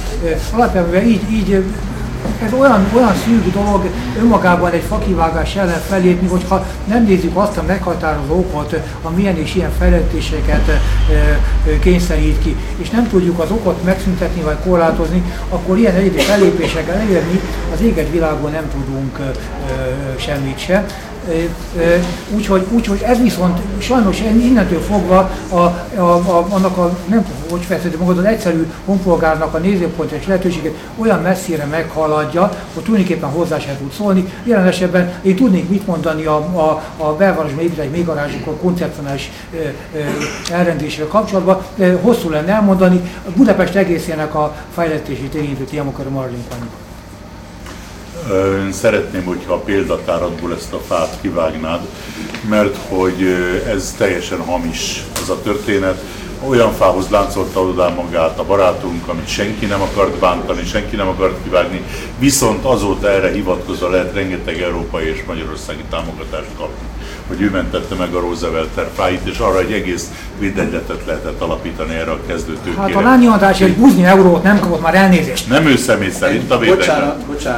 így ez olyan szűk dolog önmagában egy fakivágás ellen fellépni, hogyha nem nézzük azt a meghatározó okot, ami ilyen és ilyen fejlesztéseket kényszerít ki, és nem tudjuk az okot megszüntetni vagy korlátozni, akkor ilyen egyedi fellépésekkel elérni az éget világon nem tudunk semmit se. Úgyhogy ez viszont sajnos innentől fogva annak a, nem tudom, hogy fejezhetem magad, az egyszerű honpolgárnak a nézőpontja és lehetőséget olyan messzire meghaladja, hogy tulajdonképpen hozzá sem tud szólni. Jelen esetben én tudnék mit mondani a belvárosban épített egy mélygarázsokon koncepcionális elrendésével kapcsolatban. Hosszú lenne elmondani, Budapest egészének a fejlesztését érintő ilyen akarom arra linkani. Én szeretném, hogyha a példatáradból ezt a fát kivágnád, mert hogy ez teljesen hamis az a történet. Olyan fához láncolta oda magát a barátunk, amit senki nem akart bántani, senki nem akart kivágni, viszont azóta erre hivatkozva lehet rengeteg európai és magyarországi támogatást kapni, hogy ő mentette meg a Roosevelt fáit, és arra egy egész védegyletet lehetett alapítani erre a kezdőtőkére. Hát a Lányi András egy buzni eurót nem kapott, már elnézést. Nem ő személy szerint, a védegylet. Bocsánat,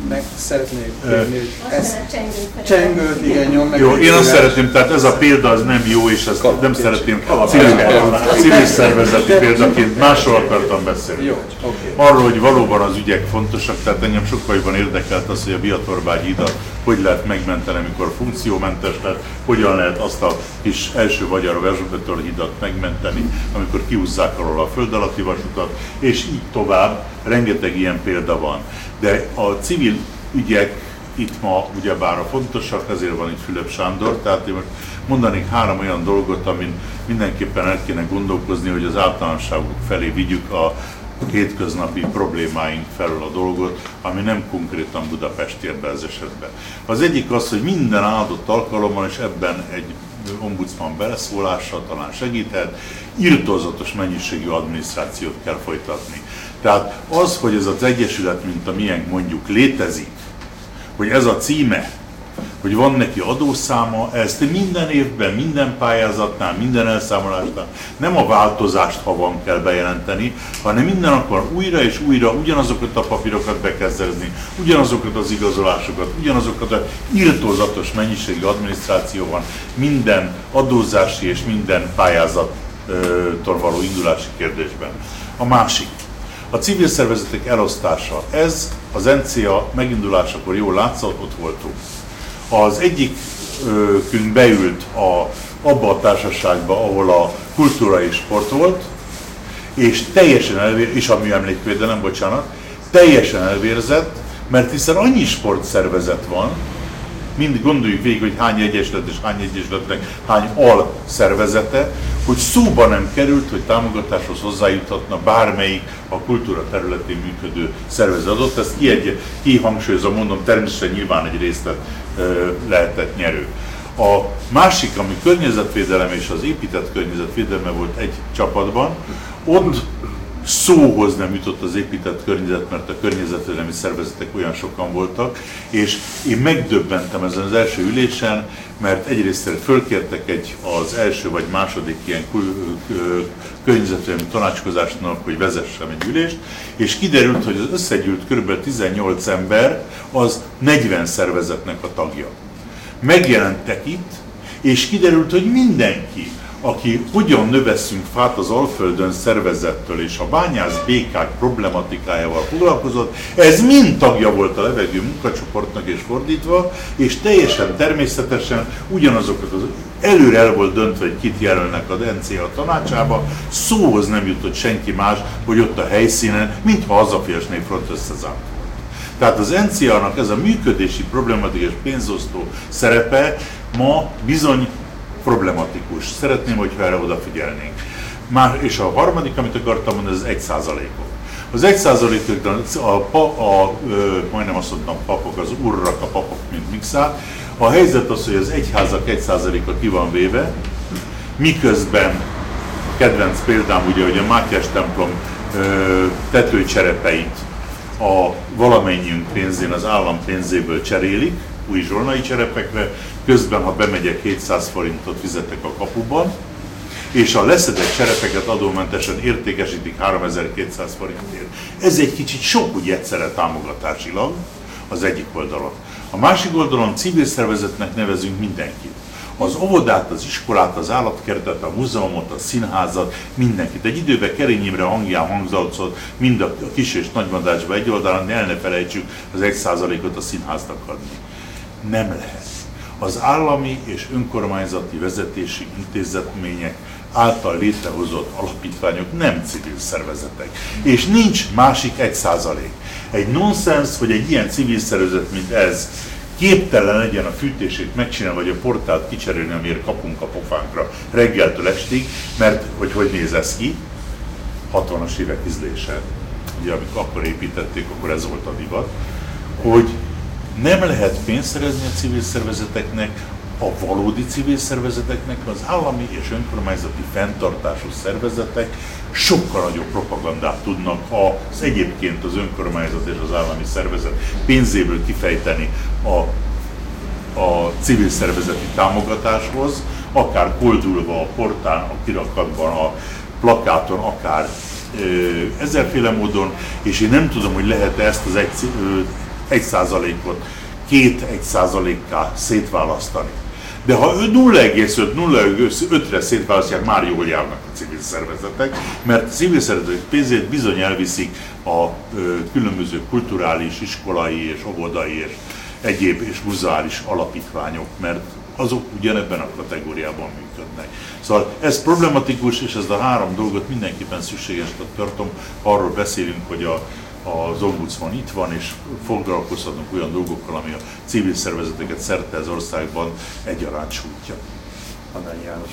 meg szeretnék kérni, hogy ezt Csengőt. csengőt, igen, nyom meg. Jó, én azt szeretném, tehát ez a példa az nem jó, és ezt nem szeretném civil szervezeti példaként, másról akartam beszélni. Jó, oké. Arról, hogy valóban az ügyek fontosak, tehát engem sokkal jobban érdekelt az, hogy a Biatorbágyi hidat hogy lehet megmenteni, amikor funkciómentes lett, hogyan lehet azt a kis első magyar Verzsóbeton hidat megmenteni, amikor kihúzzák alól a föld alatti vasutat, és így tovább, rengeteg ilyen példa van. De a civil ügyek itt ma ugyebár a fontosak, ezért van itt Fülöp Sándor, tehát én most mondanék 3 olyan dolgot, amin mindenképpen el kéne gondolkozni, hogy az általánosságok felé vigyük a hétköznapi problémáink felől a dolgot, ami nem konkrétan Budapest ér be az esetben. Az egyik az, hogy minden áldott alkalommal, és ebben egy ombudsman beleszólással talán segíthet, irtózatos mennyiségű adminisztrációt kell folytatni. Tehát az, hogy ez az egyesület, mint a miénk mondjuk létezik, hogy ez a címe, hogy van neki adószáma, ezt minden évben, minden pályázatnál, minden elszámolásnál nem a változást, ha van, kell bejelenteni, hanem minden akkor újra és újra ugyanazokat a papírokat be kell szerezni, ugyanazokat az igazolásokat, ugyanazokat a irtózatos mennyiségű adminisztráció van minden adózási és minden pályázattól való indulási kérdésben. A másik, a civil szervezetek elosztása. Ez az NCA megindulásakor jól látszott, ott voltunk. Az egyikünk beült abba a társaságba, ahol a kultúra és sport volt, és teljesen és a műemlékvédelem, teljesen elvérzett, mert hiszen annyi sportszervezet van, mind gondoljuk végig, hogy hány egyesület és hány egyesületnek hány alszervezete, hogy szóba nem került, hogy támogatáshoz hozzájuthatna bármelyik a kultúra területén működő szervezet adott. Ezt kihangsúlyozom, mondom, természetesen nyilván egy részlet lehetett nyerő. A másik, ami környezetvédelem és az épített környezetvédelme volt egy csapatban, ott szóhoz nem jutott az épített környezet, mert a környezetvédelmi szervezetek olyan sokan voltak, és én megdöbbentem ezen az első ülésen, mert egyrészt fölkértek az első vagy második ilyen környezetvédelmi tanácskozásnak, hogy vezessem egy ülést, és kiderült, hogy az összegyűlt kb. 18 ember az 40 szervezetnek a tagja. Megjelentek itt, és kiderült, hogy mindenki, aki hogyan növesszünk fát az Alföldön szervezettől és a bányász békák problematikájával foglalkozott, ez mind tagja volt a levegő munkacsoportnak és fordítva, és teljesen természetesen ugyanazokat az előre el volt döntve, hogy kit jelölnek a NCA tanácsába, szóhoz nem jutott senki más, hogy ott a helyszínen, mintha Hazafias Népfront összezárt. Tehát az NCA-nak ez a működési problematikus pénzosztó szerepe ma bizony problematikus. Szeretném, hogyha erre odafigyelnénk. És a harmadik, amit akartam mondani, az 1%-ok. Az 1%-ok, majdnem azt mondtam papok, az urrak, a papok, mint mixál. A helyzet az, hogy az egyházak 1%-a ki van véve, miközben kedvenc példám ugye, hogy a Mátyás templom tetőcserepeit a valamennyiünk pénzén, az állam pénzéből cserélik, új zsolnai cserepekre, közben, ha bemegyek, 700 forintot fizetek a kapuban, és a leszedett cserepeket adómentesen értékesítik 3200 forintért. Ez egy kicsit sok úgy egyszerre támogatásilag az egyik oldalon. A másik oldalon civil szervezetnek nevezünk mindenkit. Az óvodát, az iskolát, az állatkertet, a múzeumot, a színházat, mindenkit. Egy időben Kerény Imre hangján hangzalcolt mind a Kis- és Nagymadácsba egy oldalon, de el ne felejtsük az 1%-ot a színháznak adni. Nem lehet. Az állami és önkormányzati vezetési intézmények által létrehozott alapítványok nem civil szervezetek. És nincs másik 1%. Egy nonsens, hogy egy ilyen civil szervezet, mint ez, képtelen legyen a fűtését megcsinálni, vagy a portált kicserélni, amiért kapunk a pofánkra reggeltől estig, mert hogy néz ez ki? 60-as évek ízlése. Ugye amikor akkor építették, akkor ez volt a divat, hogy nem lehet pénzt szerezni a civil szervezeteknek, a valódi civil szervezeteknek, az állami és önkormányzati fenntartású szervezetek sokkal nagyobb propagandát tudnak az egyébként az önkormányzat és az állami szervezet pénzéből kifejteni a civil szervezeti támogatáshoz, akár koldulva a portán, a kirakatban, a plakáton, akár ezerféle módon, és én nem tudom, hogy lehet-e ezt az 1%-ot 2-1%-kká szétválasztani. De ha 0,5-0,5-re szétválasztják, már jól járnak a civil szervezetek, mert a civil szervezetek pénzét bizony elviszik a különböző kulturális, iskolai és óvodai és egyéb és muzeális alapítványok, mert azok ugyanebben a kategóriában működnek. Szóval ez problematikus, és ezt a három dolgot mindenképpen szükségesnek tartom. Arról beszélünk, hogy az ombudsman itt van, és foglalkozhatunk olyan dolgokkal, ami a civil szervezeteket szerte az országban egyaránt sújtja. Adányi János.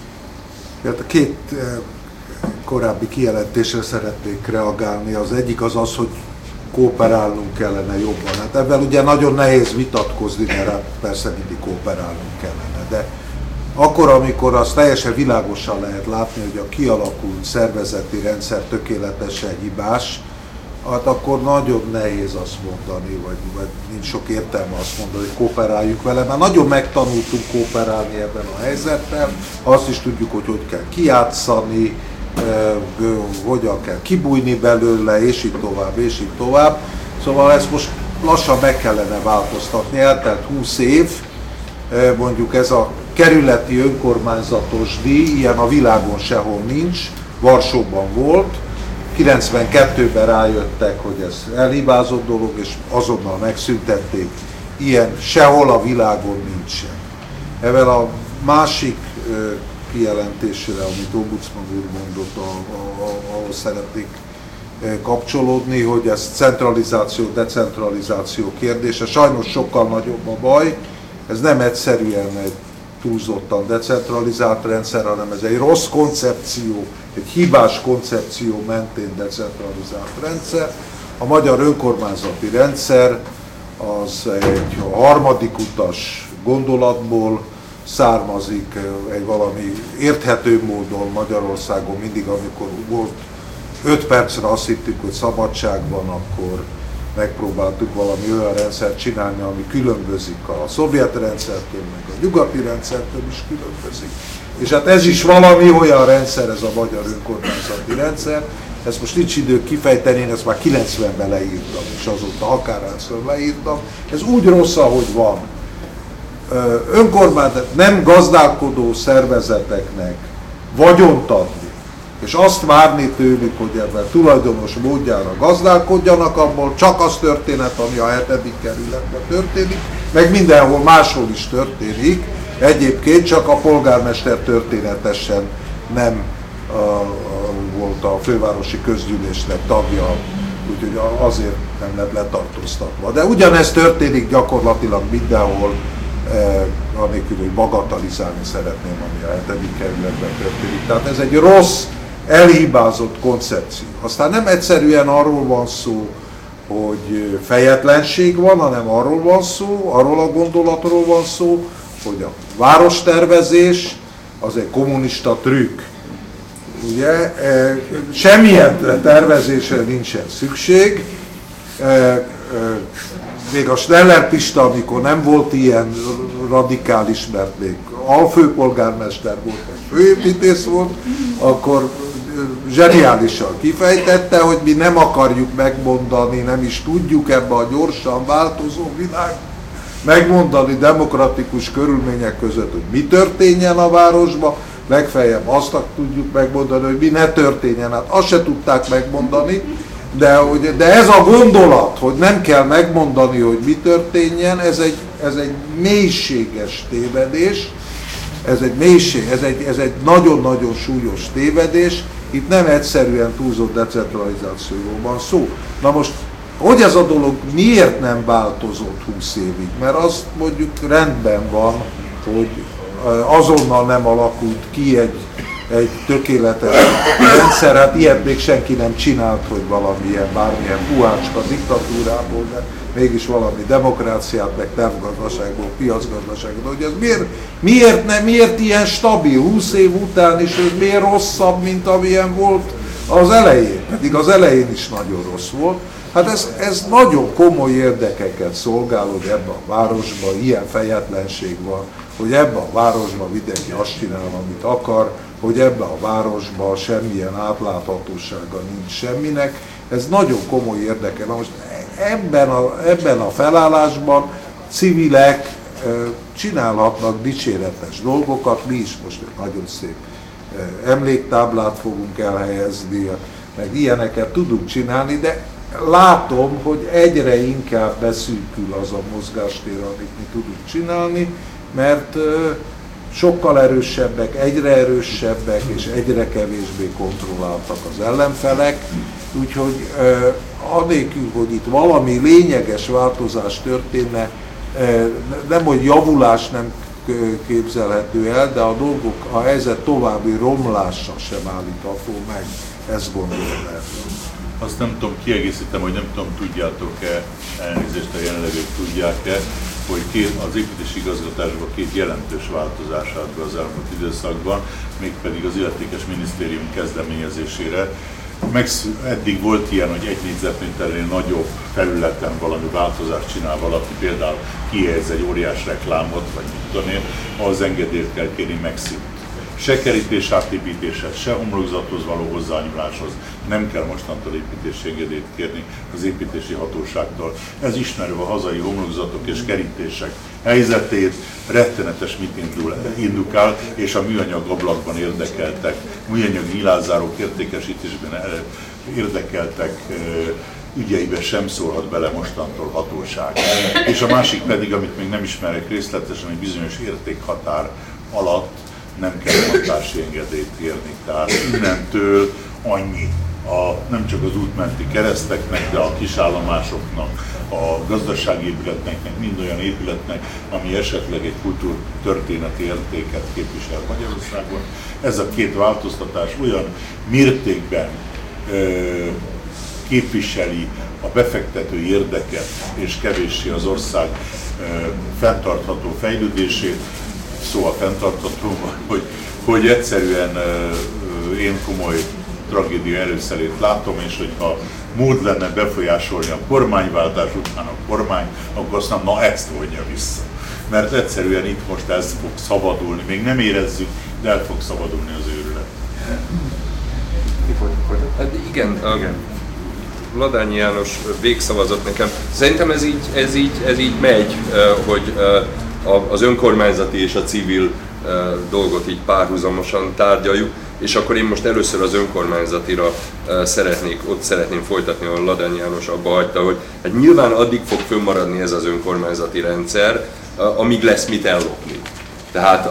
A két korábbi kijelentésre szeretnék reagálni. Az egyik az, hogy kooperálnunk kellene jobban. Hát ebben ugye nagyon nehéz vitatkozni, mert hát persze mindig kooperálnunk kellene. De akkor, amikor az teljesen világosan lehet látni, hogy a kialakult szervezeti rendszer tökéletesen hibás, hát akkor nagyon nehéz azt mondani, vagy nincs sok értelme azt mondani, hogy kooperáljunk vele, mert nagyon megtanultunk kooperálni ebben a helyzettel, azt is tudjuk, hogy kell kijátszani, hogyan kell kibújni belőle, és így tovább, és így tovább. Szóval ezt most lassan meg kellene változtatni, eltelt 20 év, mondjuk ez a kerületi önkormányzatos díj, ilyen a világon sehol nincs, Varsóban volt, 92-ben rájöttek, hogy ez elhibázott dolog, és azonnal megszüntették. Ilyen sehol a világon nincsen. Ezzel a másik kijelentésére, amit ombudsman úr mondott, ahhoz szeretnék kapcsolódni, hogy ez centralizáció, decentralizáció kérdése. Sajnos sokkal nagyobb a baj, ez nem egyszerűen egy túlzottan decentralizált rendszer, hanem ez egy rossz koncepció, egy hibás koncepció mentén decentralizált rendszer. A magyar önkormányzati rendszer az egy harmadik utas gondolatból származik, egy valami érthető módon Magyarországon mindig, amikor volt 5 percre azt hittük, hogy szabadság van, akkor megpróbáltuk valami olyan rendszert csinálni, ami különbözik a szovjet rendszertől, meg a nyugati rendszertől is különbözik. És hát ez is valami olyan rendszer, ez a magyar önkormányzati rendszer. Ezt most nincs idő kifejteni, én ezt már 90-ben leírtam, és azóta akárhányszor leírtam. Ez úgy rossz, ahogy van. Önkormányzat nem gazdálkodó szervezeteknek vagyont adni, és azt várni tőlük, hogy ebben tulajdonos módjára gazdálkodjanak, abból csak az történet, ami a 7. kerületben történik, meg mindenhol máshol is történik. Egyébként csak a polgármester történetesen nem volt a fővárosi közgyűlésnek tagja, úgyhogy azért nem lett letartóztatva. De ugyanezt történik gyakorlatilag mindenhol, anélkül, hogy bagatalizálni szeretném, ami a 7. kerületben történik. Tehát ez egy rossz, elhibázott koncepció. Aztán nem egyszerűen arról van szó, hogy fejetlenség van, hanem arról van szó, arról a gondolatról van szó, hogy a várostervezés az egy kommunista trükk. Ugye, semmilyen tervezésre nincsen szükség. Még a Schneller Pista, amikor nem volt ilyen radikális, mert még alfőpolgármester volt, meg főépítész volt, akkor zseniálisan kifejtette, hogy mi nem akarjuk megmondani, nem is tudjuk ebbe a gyorsan változó világ megmondani demokratikus körülmények között, hogy mi történjen a városban, legfeljebb azt tudjuk megmondani, hogy mi ne történjen, hát azt se tudták megmondani, de ez a gondolat, hogy nem kell megmondani, hogy mi történjen, ez egy mélységes tévedés, ez egy nagyon-nagyon súlyos tévedés, itt nem egyszerűen túlzott decentralizációról van szó. Na most, hogy ez a dolog miért nem változott 20 évig? Mert az mondjuk rendben van, hogy azonnal nem alakult ki egy tökéletes rendszer, hát ilyet még senki nem csinált, hogy bármilyen puhácska diktatúrából, de mégis valami demokráciát, meg tervgazdaságból, piacgazdaságból. Hogy ez miért ilyen stabil 20 év után is, ez miért rosszabb, mint amilyen volt az elején? Pedig az elején is nagyon rossz volt. Hát ez nagyon komoly érdekeket szolgál, hogy ebben a városban ilyen fejetlenség van, hogy ebben a városban mindenki azt csinál, amit akar, hogy ebben a városban semmilyen átláthatósága nincs semminek. Ez nagyon komoly érdeke. Na most ebben a felállásban civilek csinálhatnak dicséretes dolgokat, mi is most egy nagyon szép emléktáblát fogunk elhelyezni, meg ilyeneket tudunk csinálni, de látom, hogy egyre inkább beszűkül az a mozgástér, amit mi tudunk csinálni, mert sokkal erősebbek, egyre erősebbek és egyre kevésbé kontrolláltak az ellenfelek, úgyhogy anélkül, hogy itt valami lényeges változás történne, nem, hogy javulás nem képzelhető el, de a helyzet további romlása sem állítható meg, ezt gondolom erről. Azt nem tudom, kiegészítem, hogy nem tudom, tudjátok-e, elnézést a jelenlegők tudják-e, hogy az építési igazgatásban két jelentős változás állt be az elmúlt időszakban, mégpedig az illetékes minisztérium kezdeményezésére. Eddig volt ilyen, hogy 1 négyzetméternél nagyobb felületen valami változást csinál valaki, például kihelyez egy óriás reklámot, vagy mit tudom én, ahhoz engedélyt kell kérni, megszűnt. Se kerítés átépítéshez, se homlokzathoz való hozzányúláshoz nem kell mostantól építési engedélyt kérni az építési hatóságtól. Ez ismerve a hazai homlokzatok és kerítések helyzetét, rettenetes mit indukál, és a műanyag ablakban érdekeltek, műanyag nyilázárok értékesítésben érdekeltek ügyeibe sem szólhat bele mostantól hatóság. És a másik pedig, amit még nem ismerek részletesen, egy bizonyos értékhatár alatt nem kell hatási engedélyt kérni. Tehát innentől annyi, nem csak az útmenti kereszteknek, de a kisállomásoknak, a gazdasági épületeknek, mind olyan épületnek, ami esetleg egy kultúrtörténeti értéket képvisel Magyarországon. Ez a két változtatás olyan mértékben képviseli a befektetői érdeket, és kevéssé az ország fenntartható fejlődését, szóval fenntartható, hogy egyszerűen én komoly tragédia előszelét látom, és hogyha mód lenne befolyásolni a kormányváltás után a kormány, akkor azt mondom, na ezt vonja vissza. Mert egyszerűen itt most ez fog szabadulni, még nem érezzük, de el fog szabadulni az őrület. Hát igen. Ladányi János végszavazott nekem. Szerintem ez így megy, hogy az önkormányzati és a civil dolgot így párhuzamosan tárgyaljuk, és akkor én most először az önkormányzatira szeretném folytatni, ahol Ladányi János abba hagyta, hogy hát nyilván addig fog fönnmaradni ez az önkormányzati rendszer, amíg lesz mit ellopni. Tehát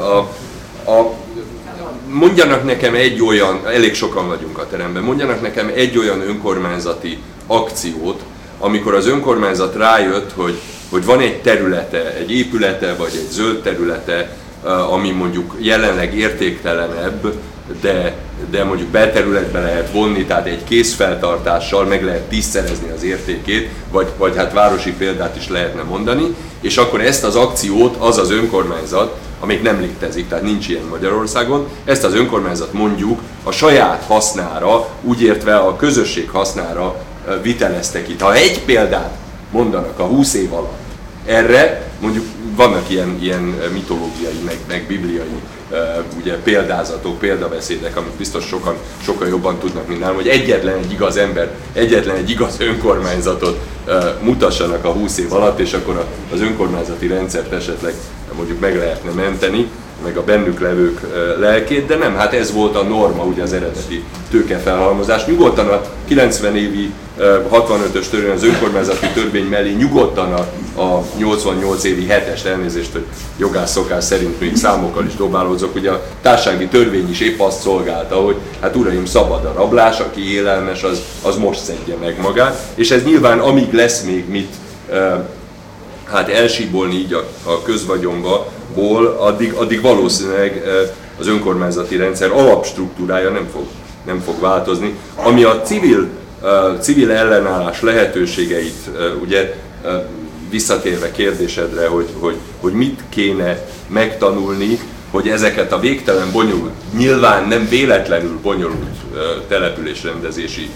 mondjanak nekem egy olyan, elég sokan vagyunk a teremben, mondjanak nekem egy olyan önkormányzati akciót, amikor az önkormányzat rájött, hogy van egy területe, egy épülete, vagy egy zöld területe, ami mondjuk jelenleg értéktelenebb, de mondjuk belterületbe lehet vonni, tehát egy készfeltartással meg lehet 10-szerezni az értékét, vagy hát városi példát is lehetne mondani, és akkor ezt az akciót az önkormányzat, amelyik nem létezik, tehát nincs ilyen Magyarországon, ezt az önkormányzat mondjuk a saját hasznára, úgy értve a közösség hasznára vitelezte ki. Ha egy példát mondanak a 20 év alatt erre, mondjuk vannak ilyen mitológiai, meg bibliai ugye példázatok, példabeszédek, amit biztos sokan jobban tudnak, mint nálam, hogy egyetlen egy igaz ember, egyetlen egy igaz önkormányzatot mutassanak a 20 év alatt, és akkor az önkormányzati rendszert esetleg mondjuk meg lehetne menteni, meg a bennük levők lelkét, de nem, hát ez volt a norma, ugye az eredeti tőkefelhalmozás. Nyugodtan a 90 évi 65-ös törvény, az önkormányzati törvény mellé nyugodtan a 88 évi 7-est, elnézést, hogy jogász szokás szerint még számokkal is dobálózok, ugye a társasági törvény is épp azt szolgálta, hogy hát uraim, szabad a rablás, aki élelmes, az most szedje meg magát, és ez nyilván amíg lesz még mit hát elsíbolni így a közvagyonba, addig valószínűleg az önkormányzati rendszer alapstruktúrája nem fog változni. Ami a civil ellenállás lehetőségeit, ugye visszatérve kérdésedre, hogy mit kéne megtanulni, hogy ezeket a végtelen bonyolult, nyilván nem véletlenül bonyolult településrendezési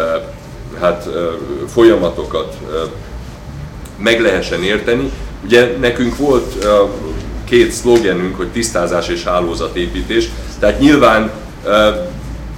folyamatokat meg lehessen érteni. Ugye nekünk volt két szlogenünk, hogy tisztázás és hálózatépítés, tehát nyilván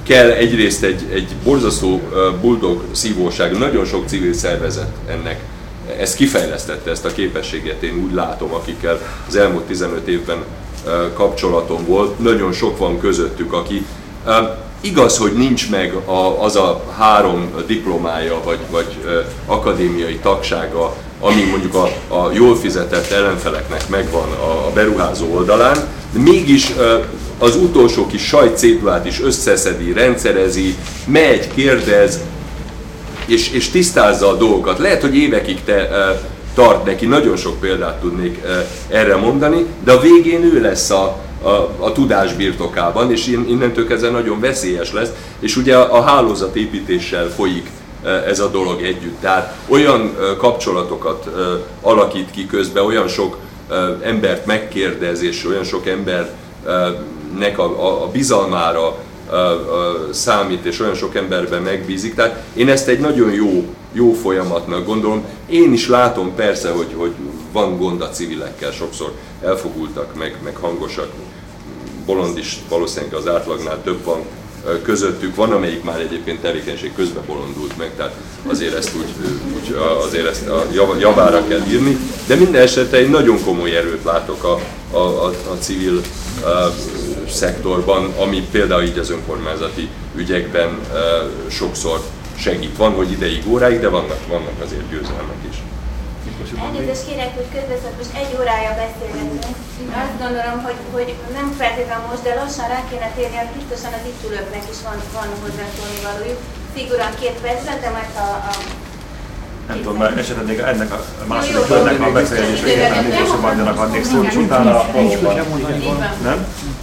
kell egyrészt egy borzasztó buldog szívóság, nagyon sok civil szervezet ennek. Ez kifejlesztette ezt a képességet, én úgy látom, akikkel az elmúlt 15 évben kapcsolatom volt. Nagyon sok van közöttük, aki igaz, hogy nincs meg az a 3 diplomája vagy akadémiai tagsága, ami mondjuk a jól fizetett ellenfeleknek megvan a beruházó oldalán, de mégis az utolsó kis sajtcédulát is összeszedi, rendszerezi, megy, kérdez, és tisztázza a dolgokat. Lehet, hogy évekig tart neki, nagyon sok példát tudnék erre mondani, de a végén ő lesz a tudás birtokában, és innentől kezdve nagyon veszélyes lesz, és ugye a hálózatépítéssel folyik ez a dolog együtt. Tehát olyan kapcsolatokat alakít ki közben, olyan sok embert megkérdez, és olyan sok embernek a bizalmára számít, és olyan sok emberben megbízik. Tehát én ezt egy nagyon jó folyamatnak gondolom. Én is látom persze, hogy van gond a civilekkel, sokszor elfogultak, meg hangosak. Bolond is valószínűleg az átlagnál több van közöttük, van, amelyik már egyébként tevékenység közben bolondult meg, tehát azért ezt azért ezt a javára kell írni, de minden esetre egy nagyon komoly erőt látok a civil szektorban, ami például így az önkormányzati ügyekben sokszor segít. Van, hogy ideig, óráig, de vannak azért győzelmek is. Elnézést kérek, hogy közbeszart, most 1 órája beszélgetünk. Azt gondolom, hogy nem feltétlenül most, de lassan rá kéne térni, hogy biztosan az itt ülőknek is van hozzászólni valójuk. Szigorúan 2 percre, de majd nem tudom, mert esetleg még ennek a második körnek a beszélgetésre értem, hogy Magdának adnék szót, és utána valóban. Nem?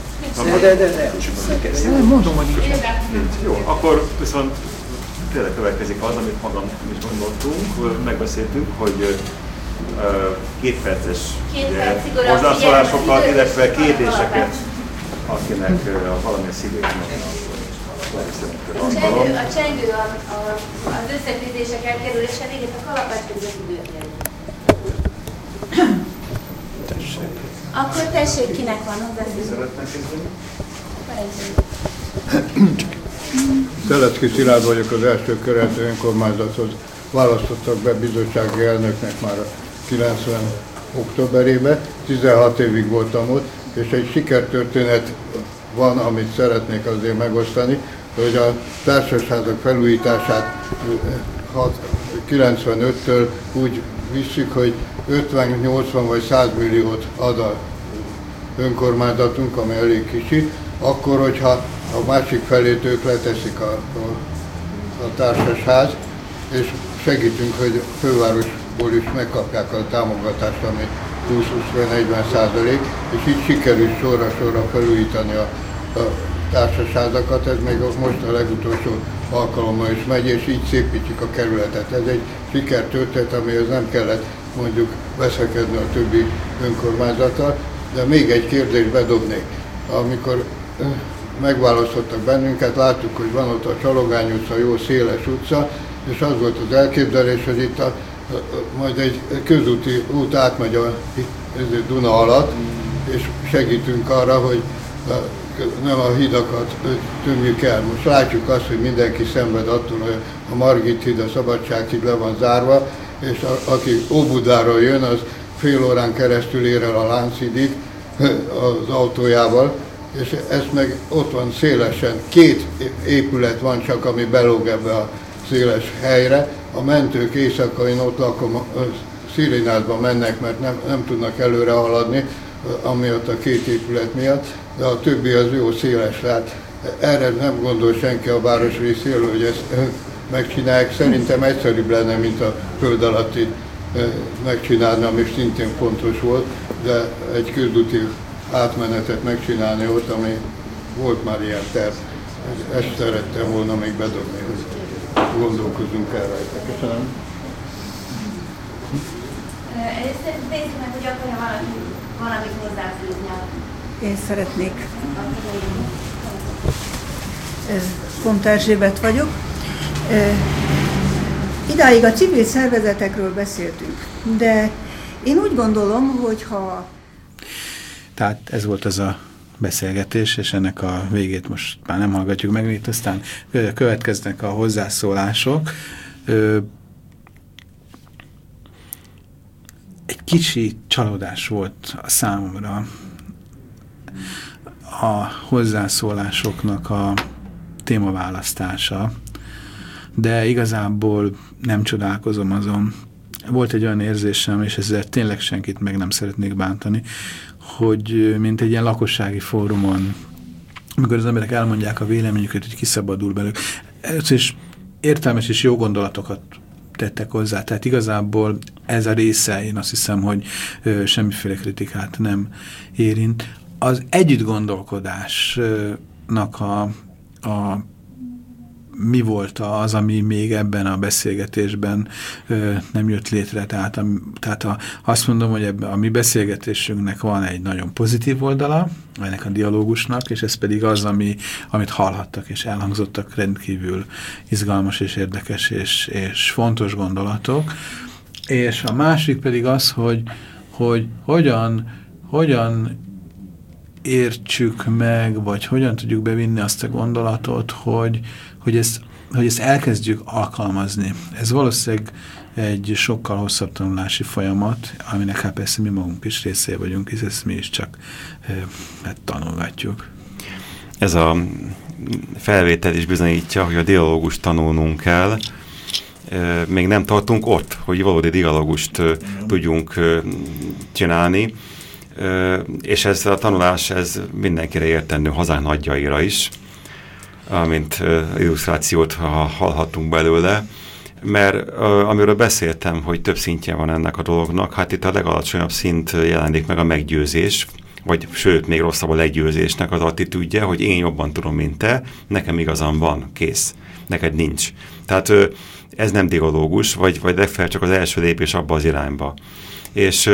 De mondom, hogy nincs. Jó, akkor viszont tényleg következik az, amit magam is gondoltunk, megbeszéltünk, hogy 2 perces hozzászólásokat, illetve kérdéseket, akinek valamilyen szívében a csengő az összefüggések elkerülése végét, a kalapács pedig az időt. Akkor tessék, kinek van hozzászólás? Szelecki Szilárd vagyok, az első kerületi önkormányzathoz választottak be bizottsági elnöknek már a 90 októberében, 16 évig voltam ott, és egy sikertörténet van, amit szeretnék azért megosztani, hogy a társasházak felújítását 95-től úgy visszük, hogy 50, 80 vagy 100 milliót ad a önkormányzatunk, ami elég kicsi, akkor, hogyha a másik felét ők leteszik a társasház, és segítünk, hogy a fővárosból is megkapják a támogatást, ami 20-40%, és így sikerül sorra felújítani a társasházakat. Ez még most a legutolsó alkalommal is megy, és így szépítjük a kerületet. Ez egy sikertörténet, amihez nem kellett mondjuk veszekedni a többi önkormányzattal, de még egy kérdést bedobnék. Amikor megválasztottak bennünket, láttuk, hogy van ott a Csalogány utca, jó széles utca, és az volt az elképzelés, hogy itt majd egy közúti út átmegy a Duna alatt, és segítünk arra, hogy nem a hidakat tömjük el. Most látjuk azt, hogy mindenki szenved attól, hogy a Margit híd, a Szabadsághíd le van zárva, és aki Óbudáról jön, az fél órán keresztül ér el a Lánchidig az autójával, és ez meg ott van szélesen, 2 épület van csak, ami belóg ebbe a széles helyre. A mentők éjszaka, én ott lakom, Szirinádba mennek, mert nem tudnak előre haladni, amiatt a 2 épület miatt, de a többi az jó széles. Tehát erre nem gondol senki a város részéről, hogy ezt megcsinálják. Szerintem egyszerűbb lenne, mint a föld alatti megcsinálni, ami szintén fontos volt, de egy közúti átmenetet megcsinálni ott, ami volt már ilyen terv. Ezt szerettem volna még bedobni, hogy gondolkozunk el rajta. Köszönöm. Először nézzük meg, hogy akarja valamit hozzáfűzni. Én szeretnék. Pont Erzsébet vagyok. Idáig a civil szervezetekről beszéltünk, de én úgy gondolom, hogy ha... Tehát ez volt az a beszélgetés, és ennek a végét most már nem hallgatjuk meg, itt aztán következnek a hozzászólások. Egy kicsi csalódás volt a számomra a hozzászólásoknak a témaválasztása, de igazából nem csodálkozom azon. Volt egy olyan érzésem, és ezzel tényleg senkit meg nem szeretnék bántani, hogy mint egy ilyen lakossági fórumon, amikor az emberek elmondják a véleményüket, hogy kiszabadul belőlük. Először is értelmes és jó gondolatokat tettek hozzá. Tehát igazából ez a része, én azt hiszem, hogy semmiféle kritikát nem érint. Az együttgondolkodásnak mi volt az, ami még ebben a beszélgetésben nem jött létre. Tehát azt mondom, hogy a mi beszélgetésünknek van egy nagyon pozitív oldala, ennek a dialógusnak, és ez pedig az, amit hallhattak és elhangzottak rendkívül izgalmas és érdekes és fontos gondolatok. És a másik pedig az, hogy hogyan értsük meg, vagy hogyan tudjuk bevinni azt a gondolatot, hogy ezt elkezdjük alkalmazni. Ez valószínűleg egy sokkal hosszabb tanulási folyamat, aminek hát persze mi magunk is részei vagyunk, és ezt mi is csak tanulgatjuk. Ez a felvétel is bizonyítja, hogy a dialógust tanulnunk kell. Még nem tartunk ott, hogy valódi dialógust tudjunk csinálni, és ez a tanulás ez mindenkire értendő, hazánk nagyjaira is, amint illusztrációt hallhattunk belőle, mert amiről beszéltem, hogy több szintje van ennek a dolognak, hát itt a legalacsonyabb szint jelenik meg a meggyőzés, vagy sőt, még rosszabb a legyőzésnek az attitűdje, hogy én jobban tudom, mint te, nekem igazam van, kész, neked nincs. Tehát ez nem dialógus, vagy legfeljebb csak az első lépés abba az irányba. És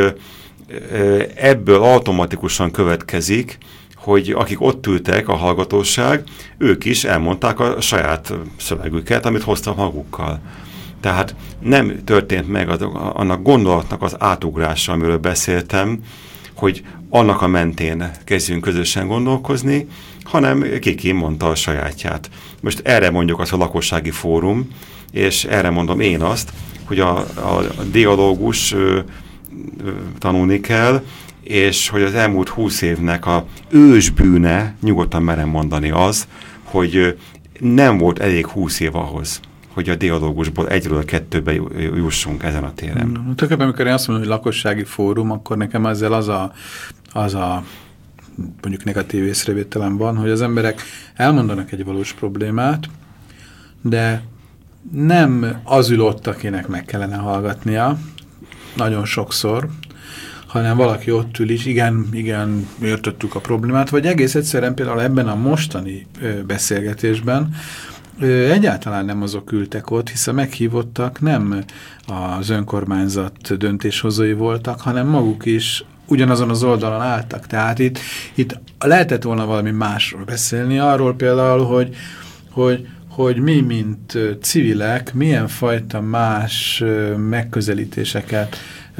ebből automatikusan következik, hogy akik ott ültek, a hallgatóság, ők is elmondták a saját szövegüket, amit hoztak magukkal. Tehát nem történt meg annak gondolatnak az átugrása, amiről beszéltem, hogy annak a mentén kezdjünk közösen gondolkozni, hanem ki mondta a sajátját. Most erre mondjuk az a lakossági fórum, és erre mondom én azt, hogy a dialógus tanulni kell, és hogy az elmúlt 20 évnek a ősbűne, nyugodtan merem mondani az, hogy nem volt elég 20 év ahhoz, hogy a dialógusból egyről kettőbe jussunk ezen a téren. Tulajdonképpen, amikor én azt mondom, hogy lakossági fórum, akkor nekem ezzel az a mondjuk negatív észrevételem van, hogy az emberek elmondanak egy valós problémát, de nem az ül ott, akinek meg kellene hallgatnia, nagyon sokszor, hanem valaki ott ül is, igen, értettük a problémát, vagy egész egyszerűen például ebben a mostani beszélgetésben egyáltalán nem azok ültek ott, hisz a meghívottak nem az önkormányzat döntéshozói voltak, hanem maguk is ugyanazon az oldalon álltak. Tehát itt lehetett volna valami másról beszélni, arról például, hogy mi, mint civilek, milyen fajta más megközelítéseket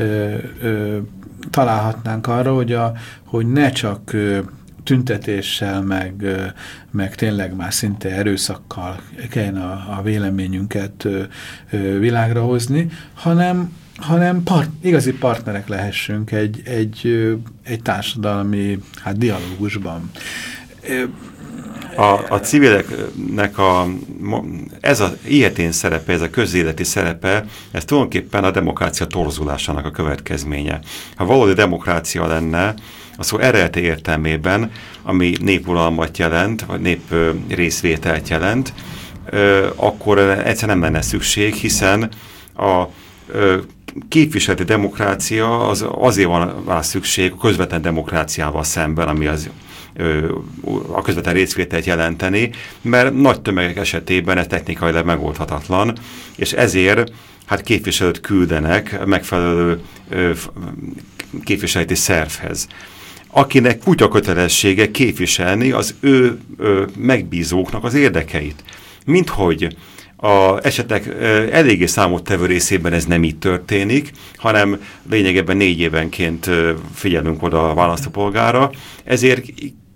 találhatnánk arra, hogy ne csak tüntetéssel, meg tényleg már szinte erőszakkal kellene a véleményünket világra hozni, hanem igazi partnerek lehessünk egy társadalmi dialógusban. A civileknek ez az ilyetén szerepe, ez a közéleti szerepe, ez tulajdonképpen a demokrácia torzulásának a következménye. Ha valódi demokrácia lenne, a szó eredeti értelmében, ami népuralmat jelent, vagy nép részvételt jelent, akkor egyszer nem lenne szükség, hiszen a képviseleti demokrácia azért van rá szükség a közvetlen demokráciával szemben, ami a közvetlen részvételt jelenteni, mert nagy tömegek esetében ez technikailag megoldhatatlan, és ezért képviselőt küldenek megfelelő képviseleti szervhez, akinek kutya kötelessége képviselni az ő megbízóknak az érdekeit. Minthogy a esetek eléggé számottevő részében ez nem így történik, hanem lényegében 4 évenként figyelünk oda a választópolgárra, ezért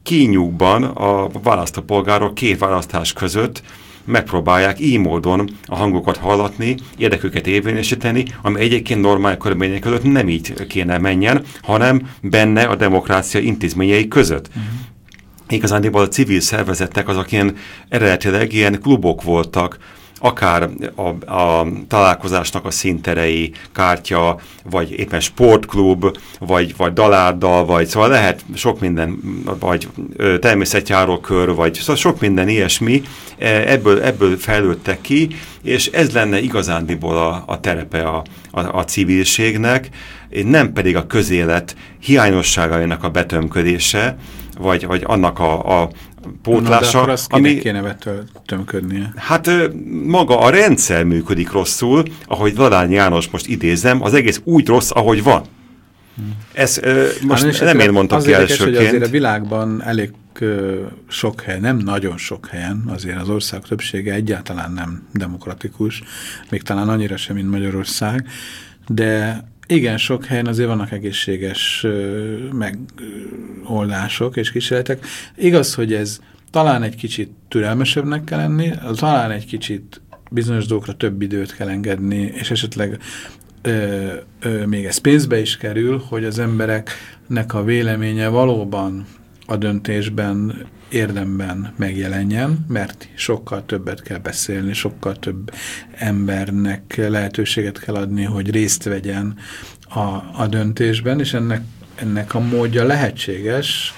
kínjukban a választópolgárok két választás között megpróbálják így módon a hangokat hallatni, érdeküket érvényesíteni, ami egyébként normál körülmények között nem így kéne menjen, hanem benne a demokrácia intézményei között. Igazándiból a civil szervezetek azok eredetileg ilyen klubok voltak, akár a találkozásnak a színterei, kártya, vagy éppen sportklub, vagy dalárdal, vagy szóval lehet sok minden, vagy természetjárókör, vagy szóval sok minden ilyesmi, ebből fejlődtek ki, és ez lenne igazándiból a terepe a civilségnek, nem pedig a közélet hiányosságainak a betömködése, vagy annak a pótlása. De akkor azt kinek kéne tömködnie? Hát maga a rendszer működik rosszul, ahogy Ladány János most idézem, az egész úgy rossz, ahogy van. Ez most nem én mondtam ki elsőként. Hogy azért a világban elég sok hely, nem nagyon sok helyen, azért az ország többsége egyáltalán nem demokratikus, még talán annyira sem, mint Magyarország, de igen, sok helyen azért vannak egészséges megoldások és kísérletek. Igaz, hogy ez talán egy kicsit türelmesebbnek kell lenni, talán egy kicsit bizonyos dolgokra több időt kell engedni, és esetleg még ez pénzbe is kerül, hogy az embereknek a véleménye valóban a döntésben érdemben megjelenjen, mert sokkal többet kell beszélni, sokkal több embernek lehetőséget kell adni, hogy részt vegyen a döntésben, és ennek a módja lehetséges,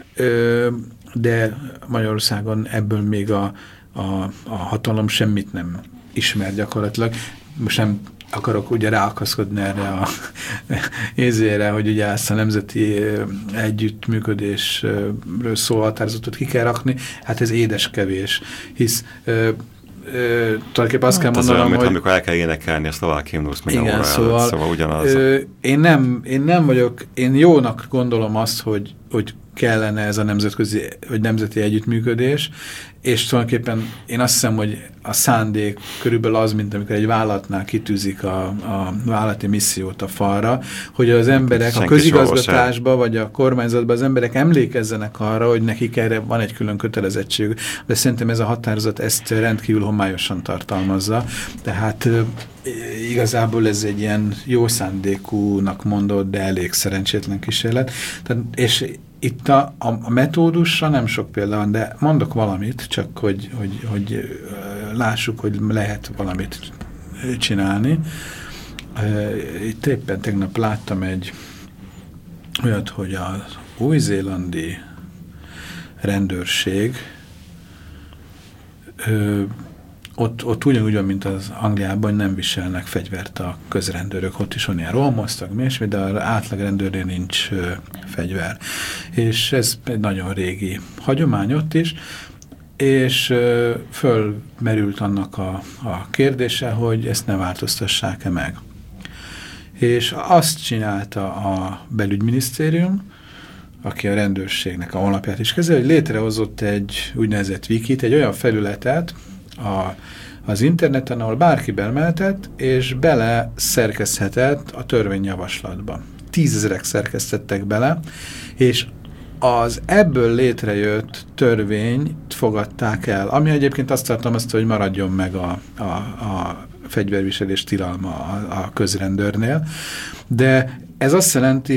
de Magyarországon ebből még a hatalom semmit nem ismer gyakorlatilag. Most nem akarok ugye ráakaszkodni erre a ézére, hogy ugye ezt a nemzeti együttműködésről szóló határozatot ki kell rakni, hát ez édeskevés, hisz tulajdonképpen azt kell mondanom, hogy... amikor el kell énekelni a szlovák himnuszt minden óra szóval, szóval ugyanaz. Én nem vagyok, én jónak gondolom azt, hogy kellene ez a nemzetközi, vagy nemzeti együttműködés, és tulajdonképpen én azt hiszem, hogy a szándék körülbelül az, mint amikor egy vállalatnál kitűzik a vállalati missziót a falra, hogy az emberek a közigazgatásba, vagy a kormányzatban az emberek emlékezzenek arra, hogy nekik erre van egy külön kötelezettségük. De szerintem ez a határozat ezt rendkívül homályosan tartalmazza. Tehát igazából ez egy ilyen jó szándékúnak mondott, de elég szerencsétlen kísérlet. Tehát, és itt a metódusra nem sok példa van, de mondok valamit, csak hogy lássuk, hogy lehet valamit csinálni. Itt éppen tegnap láttam egy olyat, hogy az új-zélandi rendőrség ott ugyanúgy van, mint az Angliában, nem viselnek fegyvert a közrendőrök, ott is olyan rohamoztak, de az átlag rendőrnél nincs fegyver. És ez egy nagyon régi hagyomány ott is, és fölmerült annak a kérdése, hogy ezt ne változtassák-e meg. És azt csinálta a belügyminisztérium, aki a rendőrségnek a honlapját is kezeli, hogy létrehozott egy úgynevezett wikit, egy olyan felületet az interneten, ahol bárki bemehetett, és bele szerkeszthetett a törvényjavaslatba. 10 000 szerkesztettek bele, és az ebből létrejött törvényt fogadták el, ami egyébként azt tartalmazta, hogy maradjon meg a fegyverviselés tilalma a közrendőrnél, de ez azt jelenti,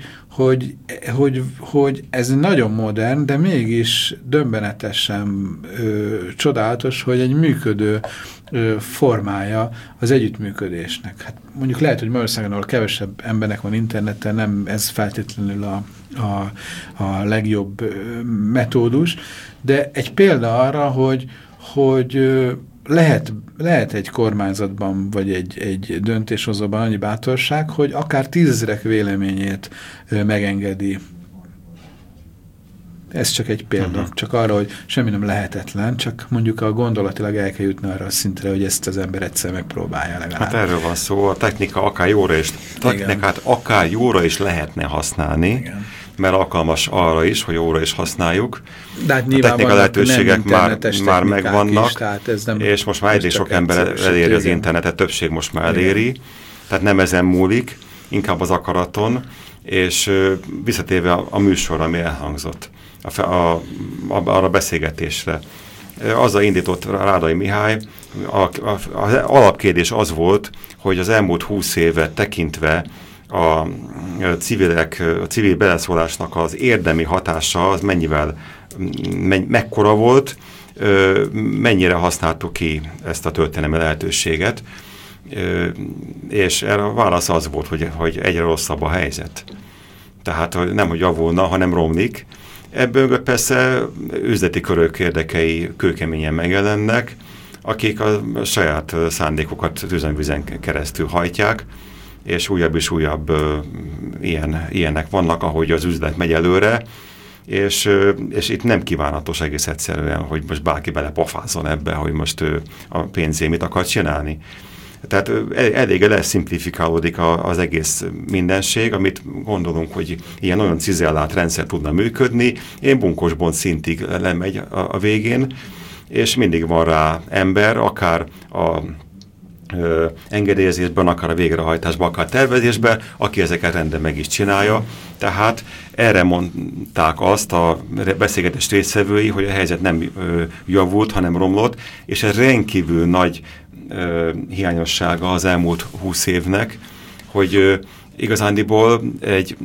hogy ez nagyon modern, de mégis döbbenetesen csodálatos, hogy egy működő formája az együttműködésnek. Hát mondjuk lehet, hogy Magyarországon, ahol kevesebb embernek van interneten, nem ez feltétlenül a legjobb metódus, de egy példa arra, hogy lehet egy kormányzatban, vagy egy döntéshozóban annyi bátorság, hogy akár 10 000 véleményét megengedi. Ez csak egy példa, csak arra, hogy semmi nem lehetetlen, csak mondjuk a gondolatilag el kell jutni arra a szintre, hogy ezt az ember egyszer megpróbálja legalább. Hát erről van szó, a technikát akár jóra is lehetne használni, igen, mert alkalmas arra is, hogy jóra is használjuk. De hát a technika lehetőségek már megvannak, is, és most már egyre sok ember eléri az internetet, többség most már eléri, tehát nem ezen múlik, inkább az akaraton, és visszatérve a műsorra, ami elhangzott. arra a beszélgetésre. Azzal indított Rádai Mihály, az alapkérdés az volt, hogy az elmúlt 20 évet tekintve a civil beleszólásnak az érdemi hatása az mekkora volt, mennyire használtuk ki ezt a történelmi lehetőséget, és erre a válasz az volt, hogy egyre rosszabb a helyzet. Tehát nem, hogy javulna, hanem romlik. Ebből persze üzleti körök érdekei kőkeményen megjelennek, akik a saját szándékokat tüzenvizen keresztül hajtják, és újabb ilyenek vannak, ahogy az üzlet megy előre, és itt nem kívánatos egész egyszerűen, hogy most bárki belepofázzon ebbe, hogy most a pénzé mit akar csinálni. Tehát eléggé leszimplifikálódik az egész mindenség, amit gondolunk, hogy ilyen olyan cizellált rendszer tudna működni, én bunkosbont szintig lemegy a végén, és mindig van rá ember, akár a engedélyezésben, akár a végrehajtásban, akár a tervezésben, aki ezeket rendben meg is csinálja. Tehát erre mondták azt a beszélgetés résztvevői, hogy a helyzet nem javult, hanem romlott, és ez rendkívül nagy hiányossága az elmúlt 20 évnek, hogy igazándiból egy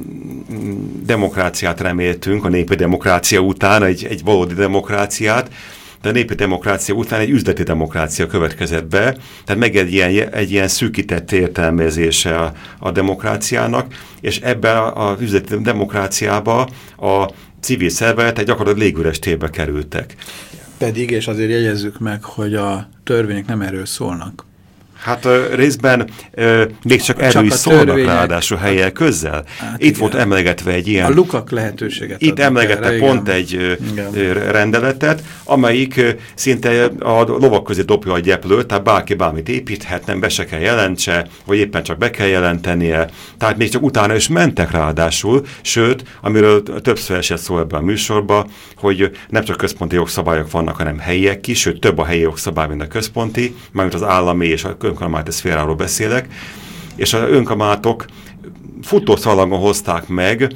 demokráciát reméltünk, a népi demokrácia után, egy valódi demokráciát, de a népi demokrácia után egy üzleti demokrácia következett be, tehát meg egy ilyen szűkített értelmezése a demokráciának, és ebben az üzleti demokráciába a civil szervezetek gyakorlatilag légüres térbe kerültek. Pedig, és azért jegyezzük meg, hogy a törvények nem erről szólnak. Hát részben még csak erről is szólnak, ráadásul helyel közzel. Hát itt volt emlegetve egy ilyen... A lukak lehetőséget itt emlegette pont egy rendeletet, amelyik szinte a lovak közé dobja a gyeplőt, tehát bárki bármit építhet, nem be se kell jelentse, vagy éppen csak be kell jelentenie. Tehát még csak utána is mentek ráadásul, sőt, amiről többször esett szó ebben a műsorban, hogy nem csak központi jogszabályok vannak, hanem helyiek is, sőt több a helyi jogszabály, mint a központi, mármint az állami és a önkormányzati szféráról beszélek, és az önkormányzatok futószalagon hozták meg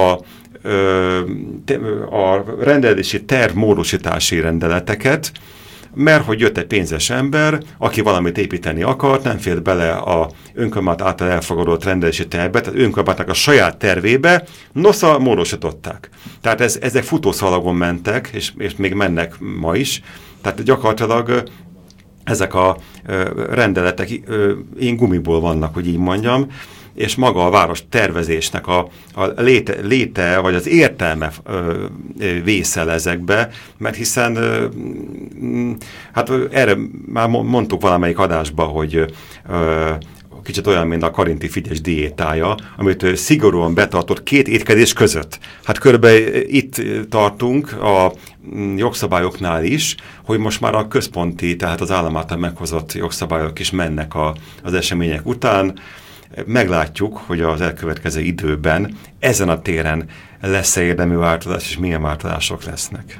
a rendelési tervmódosítási rendeleteket, mert hogy jött egy pénzes ember, aki valamit építeni akart, nem félt bele a önkormányzat által elfogadott rendelési tervbe, tehát önkormányzatnak a saját tervébe, nosza módosították. Tehát ezek futószalagon mentek, és még mennek ma is, tehát gyakorlatilag ezek a rendeletek én gumiból vannak, hogy így mondjam, és maga a város tervezésnek a léte, vagy az értelme vészel ezekbe, mert hiszen hát erre már mondtuk valamelyik adásban, hogy kicsit olyan, mint a Karinti Frigyes diétája, amit szigorúan betartott 2 étkezés között. Hát körülbelül itt tartunk a jogszabályoknál is, hogy most már a központi, tehát az állam által meghozott jogszabályok is mennek az események után. Meglátjuk, hogy az elkövetkező időben ezen a téren lesz-e érdemű változás, és milyen változások lesznek.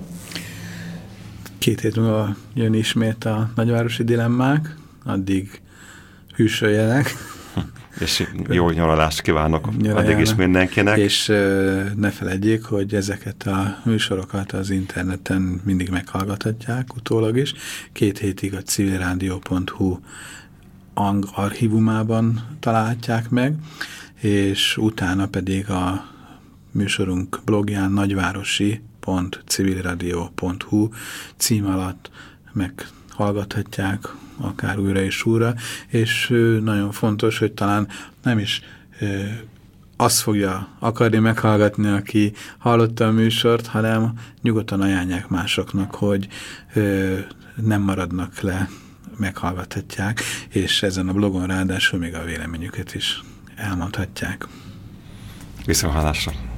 2 hét múlva jön ismét a nagyvárosi dilemmák, addig hűsöljenek. És jó nyaralást kívánok addig is mindenkinek. És ne feledjék, hogy ezeket a műsorokat az interneten mindig meghallgathatják, utólag is. 2 hétig a civilradio.hu archívumában találhatják meg, és utána pedig a műsorunk blogján nagyvárosi.civilradio.hu cím alatt meghallgathatják akár újra és újra, és nagyon fontos, hogy talán nem is azt fogja akarni meghallgatni, aki hallotta a műsort, hanem nyugodtan ajánlják másoknak, hogy nem maradnak le, meghallgathatják, és ezen a blogon ráadásul még a véleményüket is elmondhatják. Viszonthallásra!